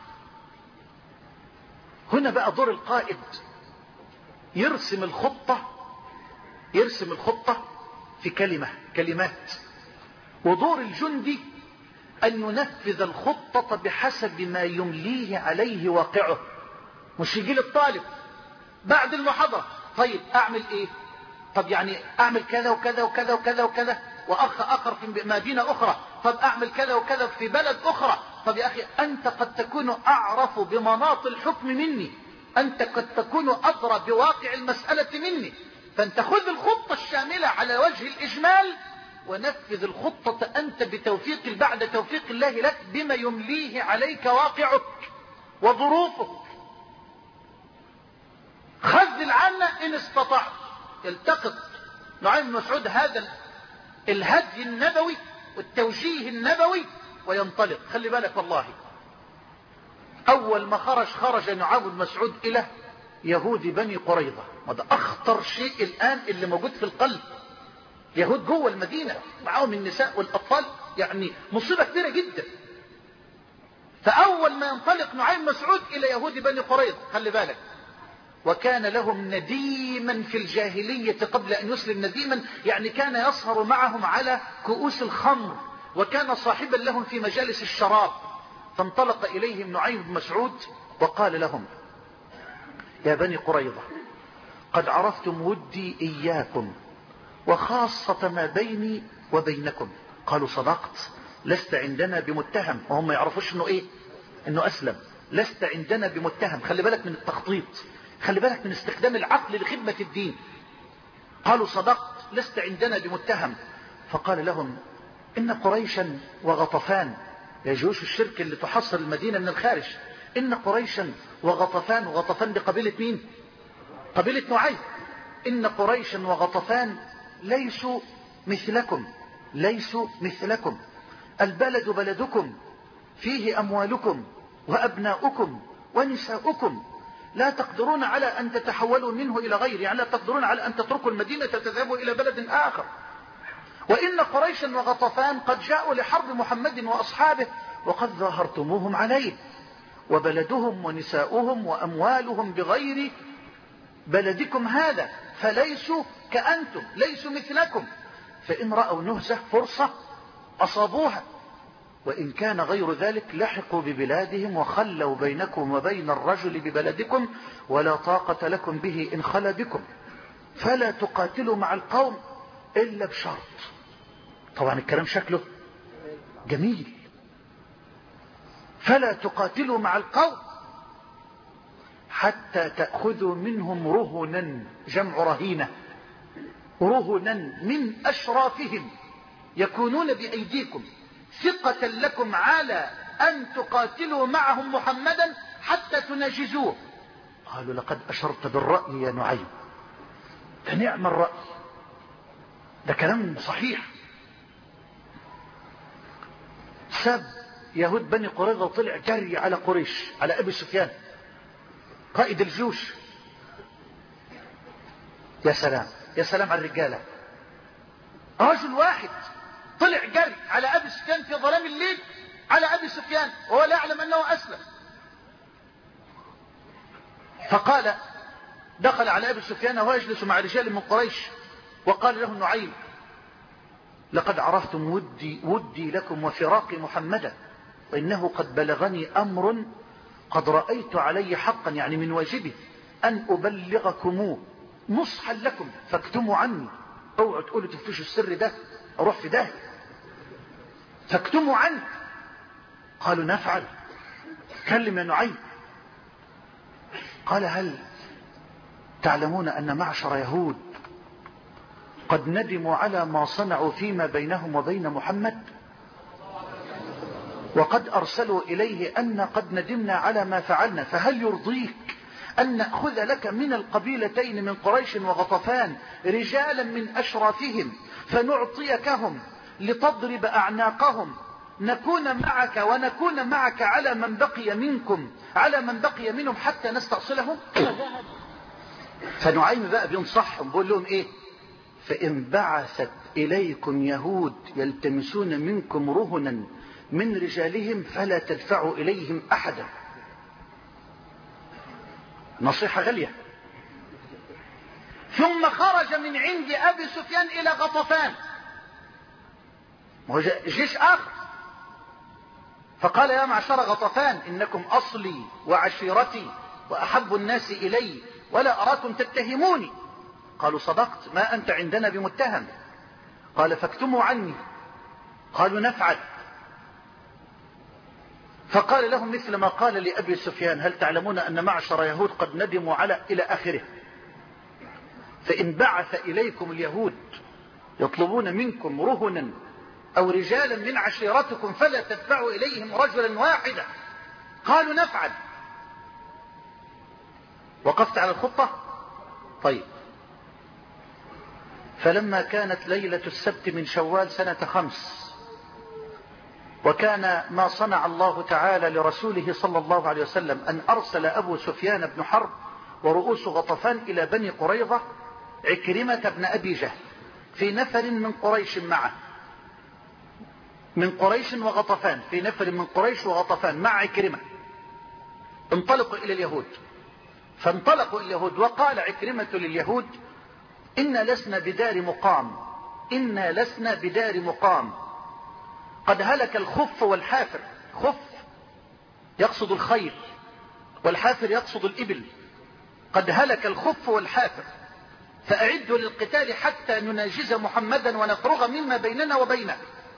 هنا بقى دور القائد يرسم الخطة، يرسم الخطة في كلمة كلمات، ودور الجندي أن ينفذ الخطة بحسب ما يمليه عليه واقعه. مش يجي للطالب بعد المحاضرة طيب أعمل إيه؟ طب يعني أعمل كذا وكذا وكذا وكذا وكذا، وأخ آخر في مدينة أخرى، طب أعمل كذا وكذا في بلد أخرى. طب يا أخي أنت قد تكون أعرف بمناط الحكم مني، أنت قد تكون أدرى بواقع المسألة مني، فأنت خذ الخطة الشاملة على وجه الإجمال ونفذ الخطة أنت بتوفيق بعد توفيق الله لك بما يمليه عليك واقعك وظروفك. خذل عنا إن استطعت. يلتقط نعيم بن مسعود هذا الهدي النبوي والتوجيه النبوي وينطلق. خلي بالك والله أول ما خرج خرج نعيم بن مسعود إلى يهود بني قريظة، وده أخطر شيء الآن اللي موجود في القلب. يهود جوه المدينة معهم النساء والأطفال، يعني مصيبة كبيرة جدا. فأول ما ينطلق نعيم مسعود إلى يهود بني قريظة، خلي بالك، وكان لهم نديما في الجاهلية قبل أن يسلم. نديما يعني كان يسهر معهم على كؤوس الخمر، وكان صاحبا لهم في مجالس الشراب. فانطلق إليهم نعيم بن مسعود وقال لهم يا بني قريظة قد عرفتم ودي إياكم وخاصة ما بيني وبينكم. قالوا صدقت، لست عندنا بمتهم. وهم ما يعرفوش انه ايه، انه اسلم. لست عندنا بمتهم. خلي بالك من التخطيط، خلي بالك من استخدام العقل لخدمة الدين. قالوا صدقت لست عندنا بمتهم. فقال لهم إن قريشا وغطفان، يا جيوش الشرك اللي تحصر المدينة من الخارج، إن قريشا وغطفان، وغطفان دي قبيلة مين؟ قبيلة نعيم. إن قريشا وغطفان ليسوا مثلكم، ليسوا مثلكم. البلد بلدكم، فيه أموالكم وأبناؤكم ونساؤكم، لا تقدرون على أن تتحولوا منه إلى غير، يعني لا تقدرون على أن تتركوا المدينة تذهبوا إلى بلد آخر. وإن قريشا وغطفان قد جاءوا لحرب محمد وأصحابه وقد ظاهرتموهم عليه، وبلدهم ونساؤهم وأموالهم بغير بلدكم هذا، فليسوا كأنتم، ليسوا مثلكم. فإن رأوا نهزة فرصة أصابوها، وإن كان غير ذلك لحقوا ببلادهم وخلوا بينكم وبين الرجل ببلدكم، ولا طاقة لكم به إن خلا بكم، فلا تقاتلوا مع القوم إلا بشرط. طبعا الكلام شكله جميل. فلا تقاتلوا مع القوم حتى تأخذوا منهم رهنا، جمع رهينة، رهنا من أشرافهم يكونون بأيديكم ثقة لكم على أن تقاتلوا معهم محمدا حتى تناجزوه. قالوا لقد أشرت بالرأي يا نعيم. ده نعم الرأي، ده كلام صحيح. ساب يهود بني قريظة وطلع جري على قريش، على أبي سفيان قائد الجيوش. يا سلام يا سلام على الرجالة، رجل واحد طلع جري على أبي سفيان في ظلام الليل، على أبي سفيان وهو لا يعلم أنه أسلم. فقال، دخل على أبي سفيان وهو يجلس مع رجال من قريش وقال له نعيم: لقد عرفتم ودي, ودي لكم وفراق محمدا، وإنه قد بلغني أمر قد رأيت علي حقا، يعني من واجبي أن أبلغكموه نصحا لكم فاكتموا عني. اوعوا تقولوا تفتشوا السر ده أروح في ده، فاكتموا عني. قالوا: نفعل، كلم يا نعيم. قال: هل تعلمون أن معشر يهود قد ندموا على ما صنعوا فيما بينهم وبين محمد، وقد أرسلوا إليه أن قد ندمنا على ما فعلنا، فهل يرضيك أن نأخذ لك من القبيلتين من قريش وغطفان رجالا من أشرافهم فنعطيكهم لتضرب أعناقهم، نكون معك ونكون معك على من بقي منكم على من بقي منهم حتى نستأصلهم؟ فنعيم بقى بينصحهم، بيقول لهم إيه؟ فإن بعثت إليكم يهود يلتمسون منكم رهنا من رجالهم فلا تدفعوا إليهم أحدا. نصيحة غالية. ثم خرج من عند أبي سفيان إلى غطفان، جيش آخر، فقال: يا معشر غطفان، إنكم أصلي وعشيرتي وأحب الناس إلي، ولا أراكم تتهموني. قالوا: صدقت، ما أنت عندنا بمتهم. قال: فاكتموا عني. قالوا: نفعل. فقال لهم مثل ما قال لأبي سفيان: هل تعلمون أن معشر يهود قد ندموا على إلى آخره. فإن بعث إليكم اليهود يطلبون منكم رهنا أو رجالا من عشيرتكم فلا تدفعوا إليهم رجلا واحدا. قالوا: نفعل. وقفت على الخطة؟ طيب. فلما كانت ليلة السبت من شوال سنة خمس، وكان ما صنع الله تعالى لرسوله صلى الله عليه وسلم أن أرسل أبو سفيان بن حرب ورؤوس غطفان إلى بني قريظة عكرمة بن أبي جهل في نفر من قريش معه، من قريش وغطفان، في نفر من قريش وغطفان مع عكرمة، انطلقوا إلى اليهود. فانطلقوا إلى اليهود، وقال عكرمة لليهود: إنا لسنا بدار مقام، إنا لسنا بدار مقام، قد هلك الخف والحافر. خف يقصد الخيل، والحافر يقصد الإبل. قد هلك الخف والحافر، فأعدوا للقتال حتى نناجز محمدا ونفرغ مما بيننا وبينه.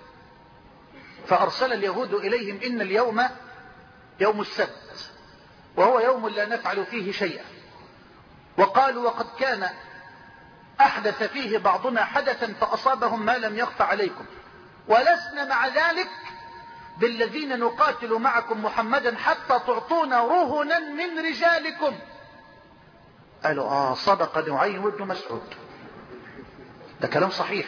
فأرسل اليهود إليهم: إن اليوم يوم السبت، وهو يوم لا نفعل فيه شيئا. وقالوا: وقد كان أحدث فيه بعضنا حدثا فأصابهم ما لم يخف عليكم، ولسنا مع ذلك بالذين نقاتل معكم محمدا حتى تعطونا رهنا من رجالكم. قالوا: آه صدق نعيم بن مسعود، ده كلام صحيح.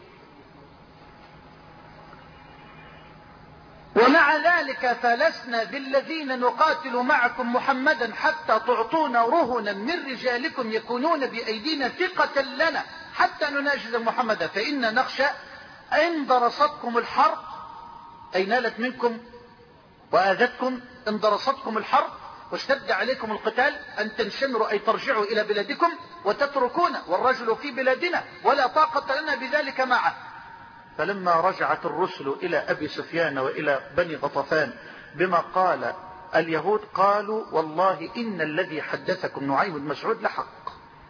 ومع ذلك فلسنا بالذين نقاتل معكم محمدا حتى تعطونا رهنا من رجالكم يكونون بأيدينا ثقة لنا حتى نناجز محمدا، فإنا نخشى إن درستكم الحرب، أي نالت منكم وآذتكم، إن درستكم الحرب واشتد عليكم القتال أن تنشمروا، أي ترجعوا إلى بلادكم وتتركونا والرجل في بلادنا ولا طاقة لنا بذلك معه. فلما رجعت الرسل إلى أبي سفيان وإلى بني غطفان بما قال اليهود، قالوا: والله إن الذي حدثكم نعيم بن مسعود لحق.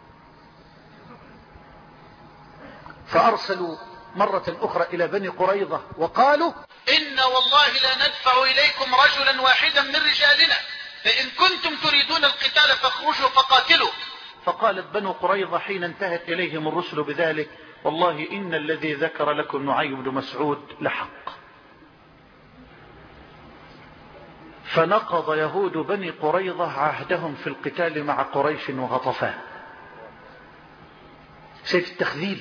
فأرسلوا مرة أخرى إلى بني قريظة وقالوا: إن والله لا ندفع إليكم رجلا واحدا من رجالنا، فإن كنتم تريدون القتال فاخرجوا فقاتلوا. فقالت بنو قريظة حين انتهت إليهم الرسل بذلك: والله إن الذي ذكر لكم نعيم بن مسعود لحق. فنقض يهود بني قريظة عهدهم في القتال مع قريش وغطفان. شايف التخذيل؟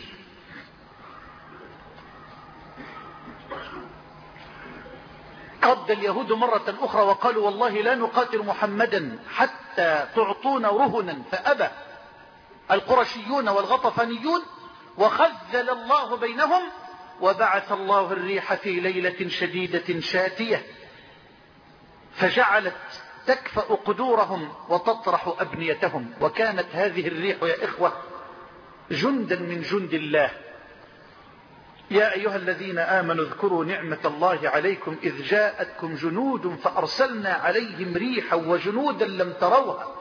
قد اليهود مرة أخرى وقالوا: والله لا نقاتل محمدا حتى تعطونا رهنا، فأبى القرشيون والغطفانيون، وخذل الله بينهم، وبعث الله الريح في ليلة شديدة شاتية فجعلت تكفأ قدورهم وتطرح أبنيتهم. وكانت هذه الريح يا إخوة جندا من جند الله. يا أيها الذين آمنوا اذكروا نعمة الله عليكم إذ جاءتكم جنود فأرسلنا عليهم ريحا وجنودا لم تروها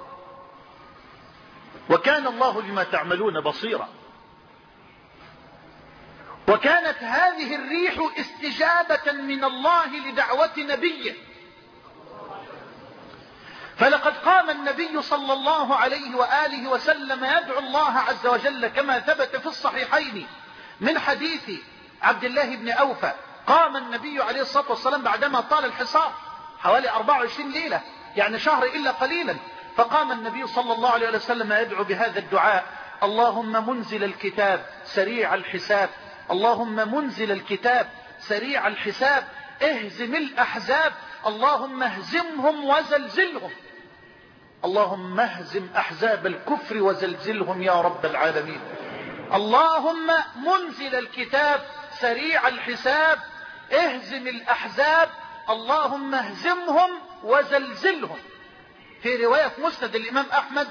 وكان الله بما تعملون بصيرا. وكانت هذه الريح استجابة من الله لدعوة نبيه، فلقد قام النبي صلى الله عليه وآله وسلم يدعو الله عز وجل كما ثبت في الصحيحين من حديث عبد الله بن أوفى. قام النبي عليه الصلاة والسلام بعدما طال الحصار حوالي أربعة وعشرين ليلة، يعني شهر إلا قليلا، فقام النبي صلى الله عليه وسلم يدعو بهذا الدعاء: اللهم منزل الكتاب سريع الحساب، اللهم منزل الكتاب سريع الحساب، اهزم الأحزاب، اللهم اهزمهم وزلزلهم، اللهم اهزم أحزاب الكفر وزلزلهم يا رب العالمين. اللهم منزل الكتاب سريع الحساب، اهزم الأحزاب، اللهم اهزمهم وزلزلهم. في رواية مسند الإمام أحمد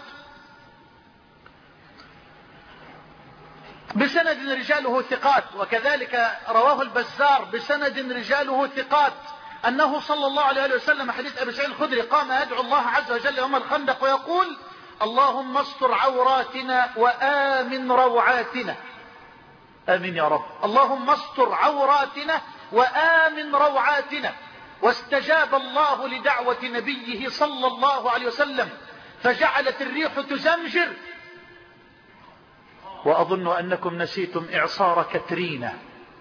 بسند رجاله ثقات، وكذلك رواه البزار بسند رجاله ثقات، أنه صلى الله عليه وسلم حديث أبي سعيد الخدري قام يدعو الله عز وجل يوم الخندق ويقول: اللهم استر عوراتنا وآمن روعاتنا. آمين يا رب. اللهم استر عوراتنا وآمن روعاتنا. واستجاب الله لدعوة نبيه صلى الله عليه وسلم فجعلت الريح تزمجر. وأظن أنكم نسيتم إعصار كترينا.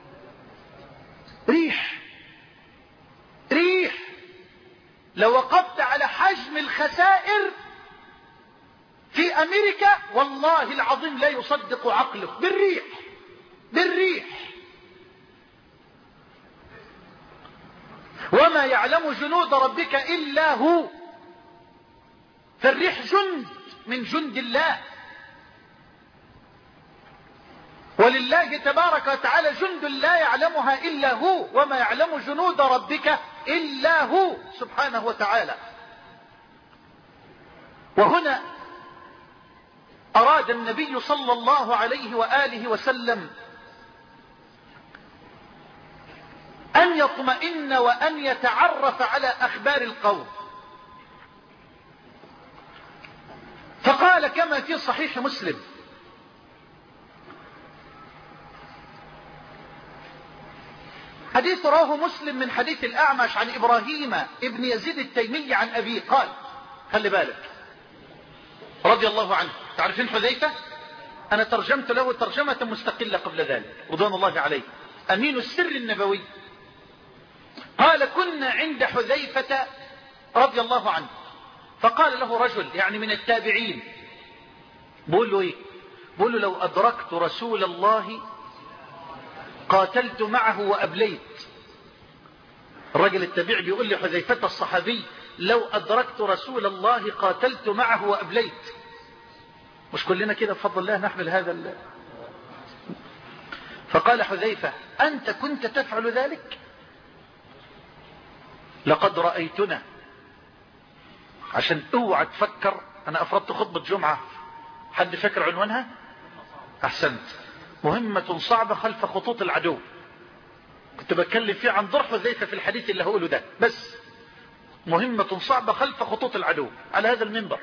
ريح ريح لو وقفت على حجم الخسائر في أمريكا والله العظيم لا يصدق عقلك. بالريح بالريح. وما يعلم جنود ربك إلا هو. فالريح جند من جند الله، ولله تبارك وتعالى جند لا يعلمها إلا هو، وما يعلم جنود ربك إلا هو سبحانه وتعالى. وهنا أراد النبي صلى الله عليه وآله وسلم أن يطمئن وأن يتعرف على أخبار القوم، فقال كما في صحيح مسلم: حديث رواه مسلم من حديث الأعمش عن إبراهيم ابن يزيد التيمي عن أبيه قال، خلي بالك، رضي الله عنه. تعرفين حذيفة؟ أنا ترجمت له ترجمة مستقلة قبل ذلك رضوان الله عليه، أمين السر النبوي. قال: كنا عند حذيفة رضي الله عنه، فقال له رجل يعني من التابعين، بقول له إيه؟ بقول له: لو أدركت رسول الله قاتلت معه وأبليت. الرجل التابعي بيقول لي حذيفة الصحابي: لو أدركت رسول الله قاتلت معه وأبليت. مش كلنا كده بفضل الله نحمل هذا ال... فقال حذيفة: أنت كنت تفعل ذلك؟ لقد رأيتنا. عشان اوعى تفكر أنا أفردت خطبة جمعة، حد فكر عنوانها؟ أحسنت. مهمة صعبة خلف خطوط العدو. كنت بتكلم فيه عن ضرح حذيفة في الحديث اللي هقوله ده، بس مهمة صعبة خلف خطوط العدو على هذا المنبر.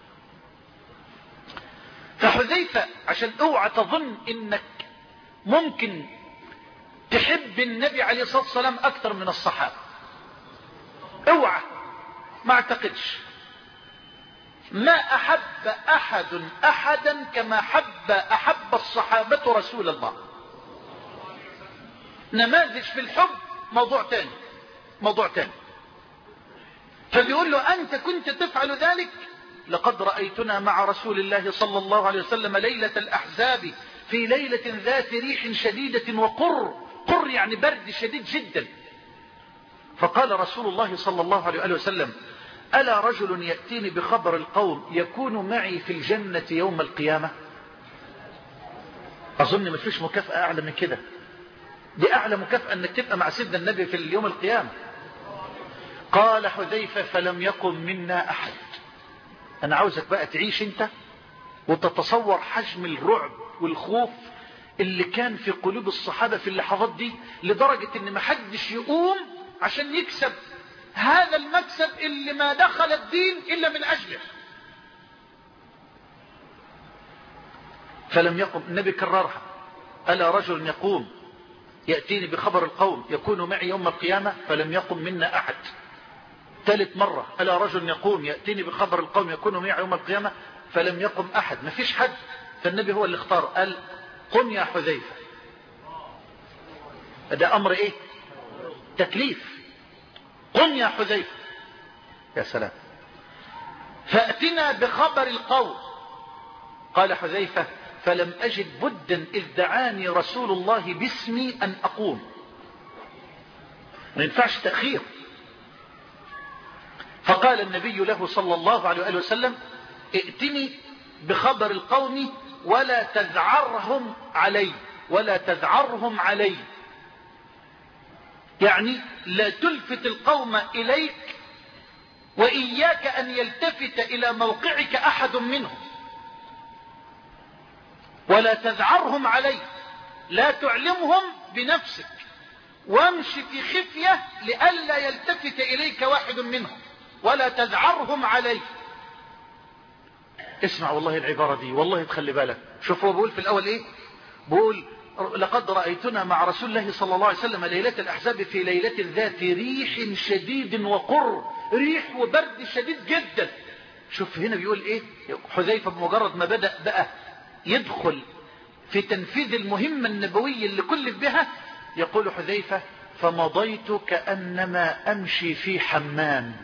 فحذيفة عشان اوعى تظن انك ممكن تحب النبي عليه الصلاة والسلام اكثر من الصحابة، اوعى، ما اعتقدش. ما احب احد احدا كما حب احب الصحابة رسول الله. نماذج في الحب موضوع تاني موضوع تاني. فبيقول له: أنت كنت تفعل ذلك؟ لقد رأيتنا مع رسول الله صلى الله عليه وسلم ليلة الأحزاب في ليلة ذات ريح شديدة وقر، قر يعني برد شديد جدا. فقال رسول الله صلى الله عليه وسلم: ألا رجل يأتيني بخبر القوم يكون معي في الجنة يوم القيامة؟ أظن ما فيش مكافأة أعلى من كده. دي أعلى مكافأة أنك تبقى مع سيدنا النبي في اليوم القيامة. قال حذيفة: فلم يقم منا أحد. أنا عاوزك بقى تعيش أنت وتتصور حجم الرعب والخوف اللي كان في قلوب الصحابة في اللحظات دي، لدرجة ان ما حدش يقوم عشان يكسب هذا المكسب اللي ما دخل الدين الا من اجله. فلم يقم النبي، كررها: ألا رجل يقوم يأتيني بخبر القوم يكون معي يوم القيامة؟ فلم يقم منا أحد. ثالث مرة: ألا رجل يقوم يأتيني بخبر القوم يكون معي يوم القيامة؟ فلم يقم أحد، ما فيش حد. فالنبي هو اللي اختار، قال: قم يا حذيفة. ده أمر إيه؟ تكليف. قم يا حذيفة. يا سلام. فأتنا بخبر القوم. قال حذيفة: فلم أجد بدا إذ دعاني رسول الله باسمي أن أقوم. ما ينفعش تأخير. فقال النبي له صلى الله عليه وآله وسلم: ائتني بخبر القوم ولا تذعرهم علي، ولا تذعرهم علي، يعني لا تلفت القوم إليك، وإياك أن يلتفت إلى موقعك أحد منهم، ولا تذعرهم علي، لا تعلمهم بنفسك، وامشي في خفية لئلا يلتفت إليك واحد منهم، ولا تذعرهم علي. اسمع والله العبارة دي، والله تخلي بالك. شوف هو بقول في الأول إيه؟ بقول: لقد رأيتنا مع رسول الله صلى الله عليه وسلم ليلة الأحزاب في ليلة ذات ريح شديد وقر، ريح وبرد شديد جدا. شوف هنا بيقول إيه حذيفة بمجرد ما بدأ بقى يدخل في تنفيذ المهمة النبوية اللي كلف بها، يقول حذيفة: فمضيت كأنما أمشي في حمام.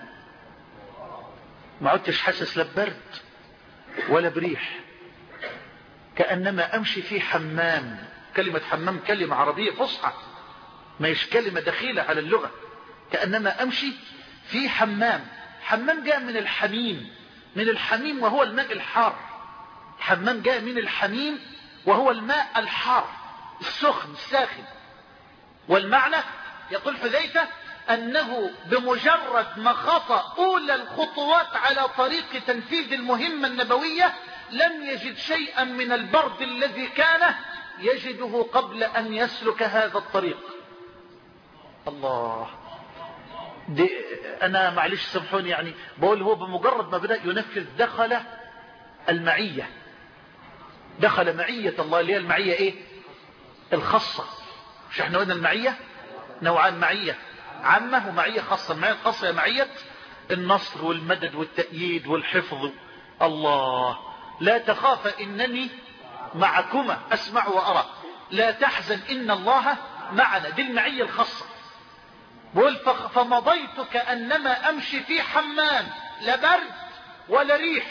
ما عدتش حاسس لا ببرد ولا بريح، كأنما أمشي في حمام. كلمة حمام كلمة عربية فصحى، ما يش كلمة دخيلة على اللغة. كأنما أمشي في حمام. حمام جاء من الحميم، من الحميم وهو الماء الحار. حمام جاء من الحميم وهو الماء الحار السخن الساخن. والمعنى يقول حذيفة أنه بمجرد ما خطأ أولى الخطوات على طريق تنفيذ المهمة النبوية لم يجد شيئا من البرد الذي كان يجده قبل أن يسلك هذا الطريق. الله. دي أنا معلش سامحوني، يعني بقول هو بمجرد ما بدأ ينفذ دخل المعية، دخل معية الله اللي هي المعية إيه؟ الخاصة. مش احنا قلنا المعية نوعان: معية عامة ومعية خاصة. المعية الخاصة هي معية النصر والمدد والتأييد والحفظ. الله. لا تخاف إنني معكما أسمع وأرى، لا تحزن إن الله معنا. دي المعية الخاصة. بقول: فمضيت كأنما أمشي في حمام، لا برد ولا ريح.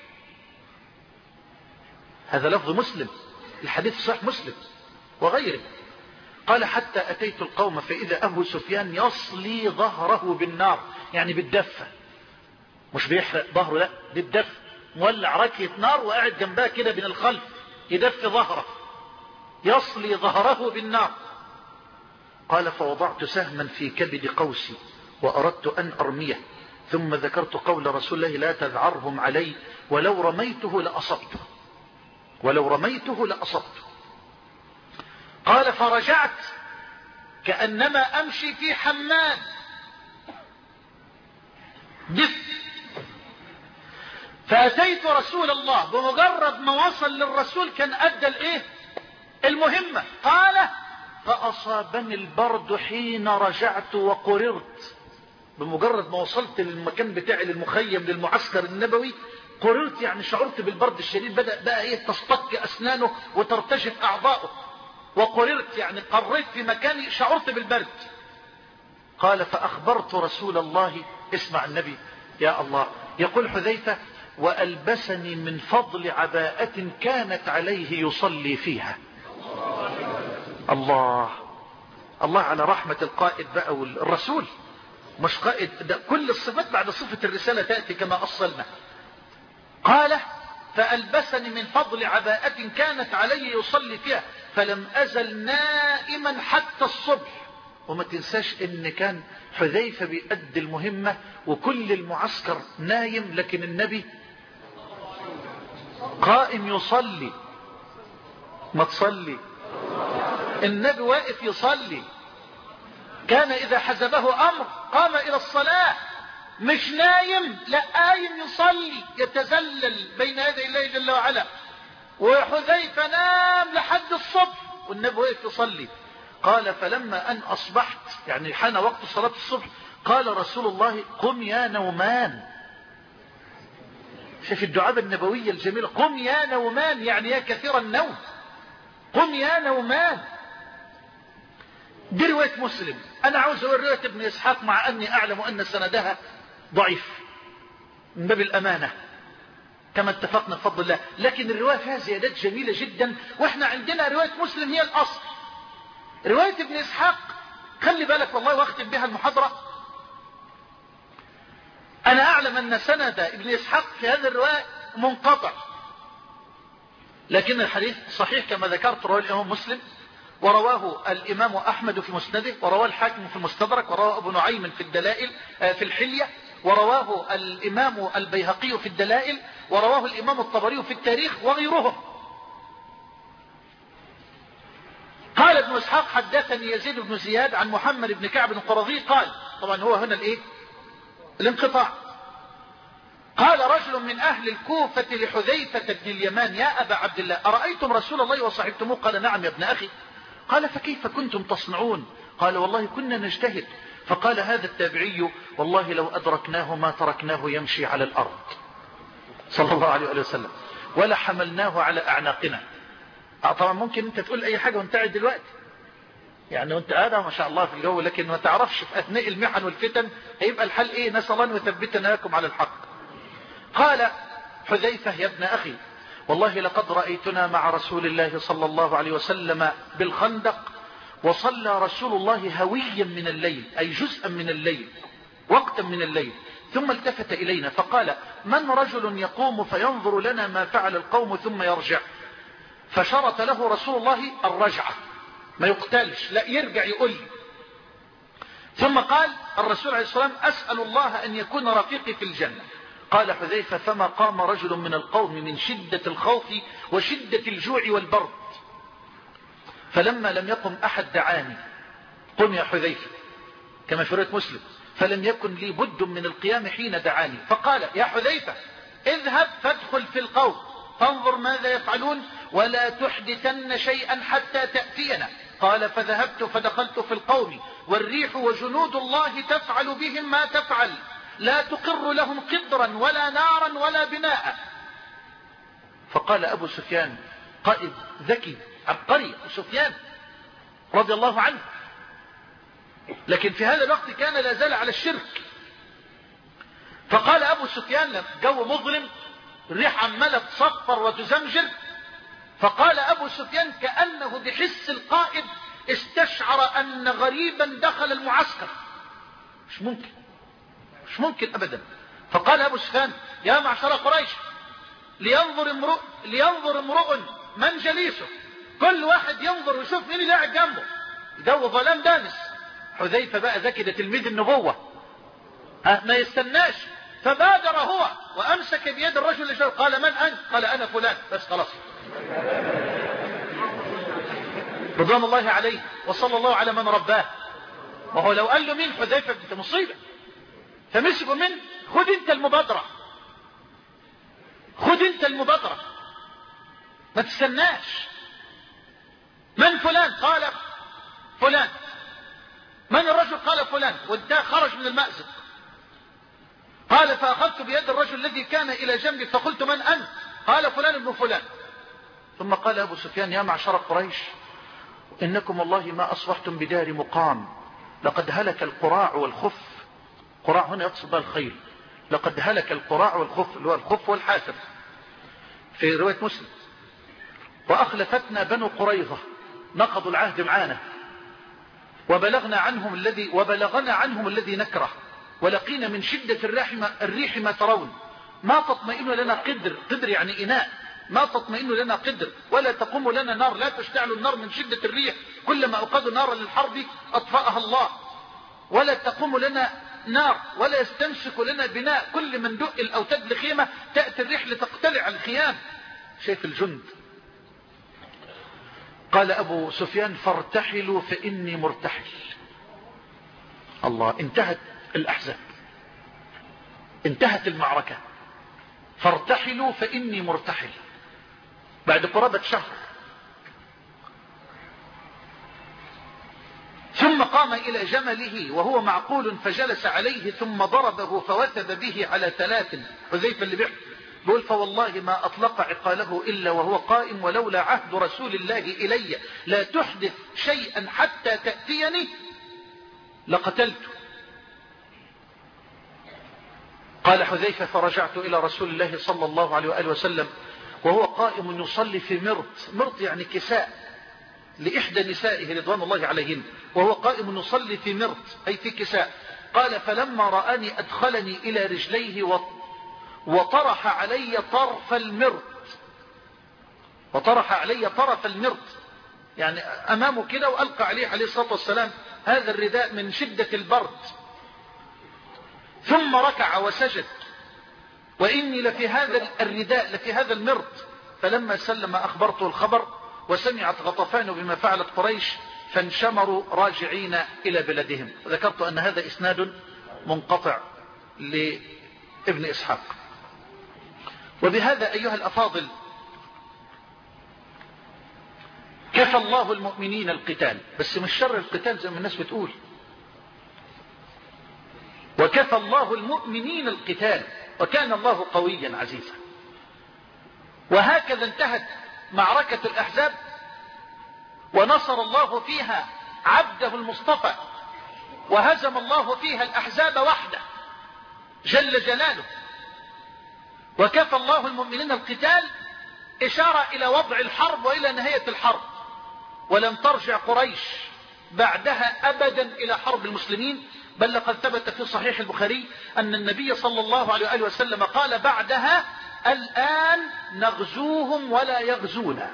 هذا لفظ مسلم، الحديث صحيح مسلم وغيره. قال: حتى أتيت القوم فإذا أبو سفيان يصلي ظهره بالنار، يعني بالدفة، مش بيحرق ظهره، لا بالدفة، مولع ركية نار وقاعد جنبها كده من الخلف يدف ظهره، يصلي ظهره بالنار. قال: فوضعت سهما في كبد قوسي وأردت أن أرميه، ثم ذكرت قول رسول الله: لا تذعرهم علي، ولو رميته لأصبته، ولو رميته لأصبته. قال: فرجعت كأنما أمشي في حمام دف. فأتيت رسول الله، بمجرد ما وصل للرسول كان أدى الإيه؟ المهمة. قال: فأصابني البرد حين رجعت وقررت. بمجرد ما وصلت للمكان بتاعي، للمخيم، للمعسكر النبوي، قررت يعني شعرت بالبرد الشديد، بدأ بقى إيه؟ تصطك أسنانه وترتجف أعضاؤه. وقررت يعني قررت في مكاني، شعرت بالبرد. قال: فأخبرت رسول الله. اسمع النبي، يا الله، يقول حذيفة: وألبسني من فضل عباءة كانت عليه يصلي فيها. الله. الله على رحمة القائد بقى والرسول، مش قائد ده، كل الصفات بعد صفة الرسالة تأتي كما أصلنا. قال: فألبسني من فضل عباءة كانت علي يصلي فيها، فلم أزل نائما حتى الصبح. وما تنساش ان كان حذيفة بيأدي المهمة وكل المعسكر نايم، لكن النبي قائم يصلي. ما تصلي. النبي واقف يصلي، كان إذا حزبه أمر قام إلى الصلاة، مش نايم، لا قايم يصلي يتذلل بين يدي الله جل وعلا. وحذيفة نام لحد الصبح والنبي واقف يصلي. قال فلما أن أصبحت، يعني حان وقت صلاة الصبح، قال رسول الله قم يا نومان. شوف الدعاء النبوية الجميلة، قم يا نومان، يعني يا كثير النوم، قم يا نومان. دي رواية مسلم. أنا عاوز أقول رواية ابن إسحاق مع أني أعلم أن سندها ضعيف من باب الأمانة كما اتفقنا بفضل الله، لكن الرواية فيها زيادات جميلة جدا، وإحنا عندنا رواية مسلم هي الأصل. رواية ابن إسحاق خلي بالك والله واختم بها المحاضرة، أنا أعلم أن سند ابن إسحاق في هذه الرواية منقطع، لكن الحديث صحيح كما ذكرت، رواه الإمام مسلم، ورواه الإمام أحمد في مسنده، ورواه الحاكم في المستدرك، ورواه أبو نعيم في الدلائل في الحلية، ورواه الإمام البيهقي في الدلائل، ورواه الإمام الطبري في التاريخ وغيرهم. قال ابن إسحاق حدثني يزيد بن زياد عن محمد بن كعب القرظي قال، طبعا هو هنا الايه الانقطاع، قال رجل من أهل الكوفة لحذيفة بن اليمان يا أبا عبد الله أرأيتم رسول الله وصحبتموه؟ قال نعم يا ابن أخي. قال فكيف كنتم تصنعون؟ قال والله كنا نجتهد. فقال هذا التابعي والله لو أدركناه ما تركناه يمشي على الأرض صلى الله عليه وسلم ولا حملناه على أعناقنا. طبعا ممكن انت تقول اي حاجة وانت قاعد دلوقتي، يعني وانت قاعد ما شاء الله في الجو، لكن ما تعرفش في اثناء المحن والفتن هيبقى الحل ايه. نسأل الله ان يثبتنا لكم على الحق. قال حذيفة يا ابن اخي والله لقد رأيتنا مع رسول الله صلى الله عليه وسلم بالخندق، وصلى رسول الله هويا من الليل، اي جزءا من الليل، وقتا من الليل، ثم التفت الينا فقال من رجل يقوم فينظر لنا ما فعل القوم ثم يرجع؟ فشرط له رسول الله الرجعة، ما يقتلش، لا يرجع يقول لي. ثم قال الرسول عليه الصلاة والسلام أسأل الله أن يكون رفيقي في الجنة. قال حذيفة فما قام رجل من القوم من شدة الخوف وشدة الجوع والبرد، فلما لم يقم أحد دعاني قم يا حذيفة كما في رواية مسلم، فلم يكن لي بد من القيام حين دعاني. فقال يا حذيفة اذهب فادخل في القوم فانظر ماذا يفعلون ولا تحدثن شيئا حتى تأتينا. قال فذهبت فدخلت في القوم والريح وجنود الله تفعل بهم ما تفعل، لا تقر لهم قدرا ولا نارا ولا بناء. فقال أبو سفيان قائد ذكي عبقري سفيان رضي الله عنه، لكن في هذا الوقت كان لا زال على الشرك. فقال أبو سفيان جو مظلم، الريح عمالة تصفر وتزمجر، فقال أبو سفيان كأنه بحس القائد استشعر أن غريبا دخل المعسكر، مش ممكن مش ممكن أبدا. فقال أبو سفيان يا معشر قريش لينظر امرؤ لينظر امرؤ من جليسه، كل واحد ينظر ويشوف مين اللي قاعد جنبه، جو ظلام دامس. حذيفة بقى ذكي، ده تلميذ النبوة، ها ما يستناش، فبادر هو وأمسك بيد الرجل اللي شاف. قال من أنت؟ قال أنا فلان. بس خلاص رضوان الله عليه وصلى الله على من رباه. وهو لو قال له مين حذيفة انت مصيبة، فمسكوا منه خد انت المبادرة، خد انت المبادرة ما تستناش. من فلان؟ قال فلان. من الرجل؟ قال فلان. وده خرج من المأزق. قال فأخذت بيد الرجل الذي كان إلى جنبي فقلت من أنت؟ قال فلان ابن فلان. ثم قال أبو سفيان يا معشر قريش إنكم والله ما أصبحتم بدار مقام، لقد هلك القراع والخف. قراع هنا يقصد بها الخيل. لقد هلك القراع والخف، اللي هو الخف والحافر في رواية مسلم. وأخلفتنا بنو قريظة، نقضوا العهد معانا، وبلغنا عنهم الذي وبلغنا عنهم الذي نكره، ولقينا من شدة الريح ما, الريح ما ترون، ما تطمئن لنا قدر، قدر يعني إناء، ما تطمئن لنا قدر ولا تقوم لنا نار، لا تشتعل النار من شدة الريح، كلما أوقدوا نارا للحرب أطفأها الله، ولا تقوم لنا نار ولا يستمسك لنا بناء، كل من دق الأوتاد لخيمة تأتي الريح لتقتلع الخيام. شايف الجند. قال أبو سفيان فارتحلوا فإني مرتحل. الله، انتهت الأحزاب، انتهت المعركة، فارتحلوا فإني مرتحل بعد قرابة شهر. ثم قام إلى جمله وهو معقول فجلس عليه ثم ضربه فوثب به على ثلاث. حذيفة اللي بيحكي بيقول فوالله ما أطلق عقاله إلا وهو قائم، ولولا عهد رسول الله إلي لا تحدث شيئا حتى تأتيني لقتلته. قال حذيفة فرجعت إلى رسول الله صلى الله عليه وآله وسلم وهو قائم يصلي في مرط، مرط يعني كساء لإحدى نسائه رضوان الله عليهن، وهو قائم يصلي في مرط أي في كساء. قال فلما رآني أدخلني إلى رجليه وطرح علي طرف المرط، وطرح علي طرف المرط يعني أمامه كده، وألقى عليه عليه الصلاة والسلام هذا الرداء من شدة البرد. ثم ركع وسجد وإني لفي هذا الرداء لفي هذا المرط. فلما سلم أخبرته الخبر وسمعت غطفان بما فعلت قريش فانشمروا راجعين إلى بلدهم. ذكرت أن هذا إسناد منقطع لابن إسحاق. وبهذا أيها الأفاضل كفى الله المؤمنين القتال، بس مش شر القتال زي ما الناس بتقول، وكفى الله المؤمنين القتال وكان الله قويا عزيزا. وهكذا انتهت معركة الأحزاب، ونصر الله فيها عبده المصطفى، وهزم الله فيها الأحزاب وحده جل جلاله. وكفى الله المؤمنين القتال إشارة إلى وضع الحرب وإلى نهاية الحرب، ولم ترجع قريش بعدها أبدا إلى حرب المسلمين، بل لقد ثبت في صحيح البخاري أن النبي صلى الله عليه وآله وسلم قال بعدها الآن نغزوهم ولا يغزونا.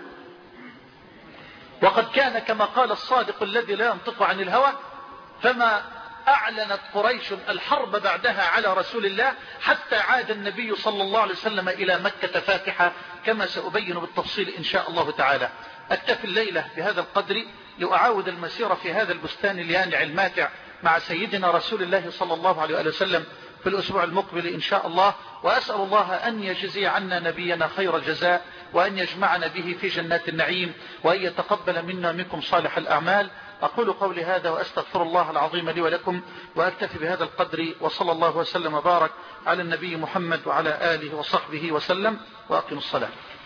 وقد كان كما قال الصادق الذي لا ينطق عن الهوى، فما أعلنت قريش الحرب بعدها على رسول الله حتى عاد النبي صلى الله عليه وسلم إلى مكة فاتحة، كما سأبين بالتفصيل إن شاء الله تعالى. أكتفي الليلة بهذا القدر لأعاود المسيرة في هذا البستان اليانع الماتع مع سيدنا رسول الله صلى الله عليه وسلم في الأسبوع المقبل إن شاء الله. وأسأل الله أن يجزي عنا نبينا خير الجزاء، وأن يجمعنا به في جنات النعيم، وأن يتقبل منا منكم صالح الأعمال. أقول قولي هذا وأستغفر الله العظيم لي ولكم، وأكتفي بهذا القدر، وصلى الله وسلم وبارك على النبي محمد وعلى آله وصحبه وسلم، وأقم الصلاة.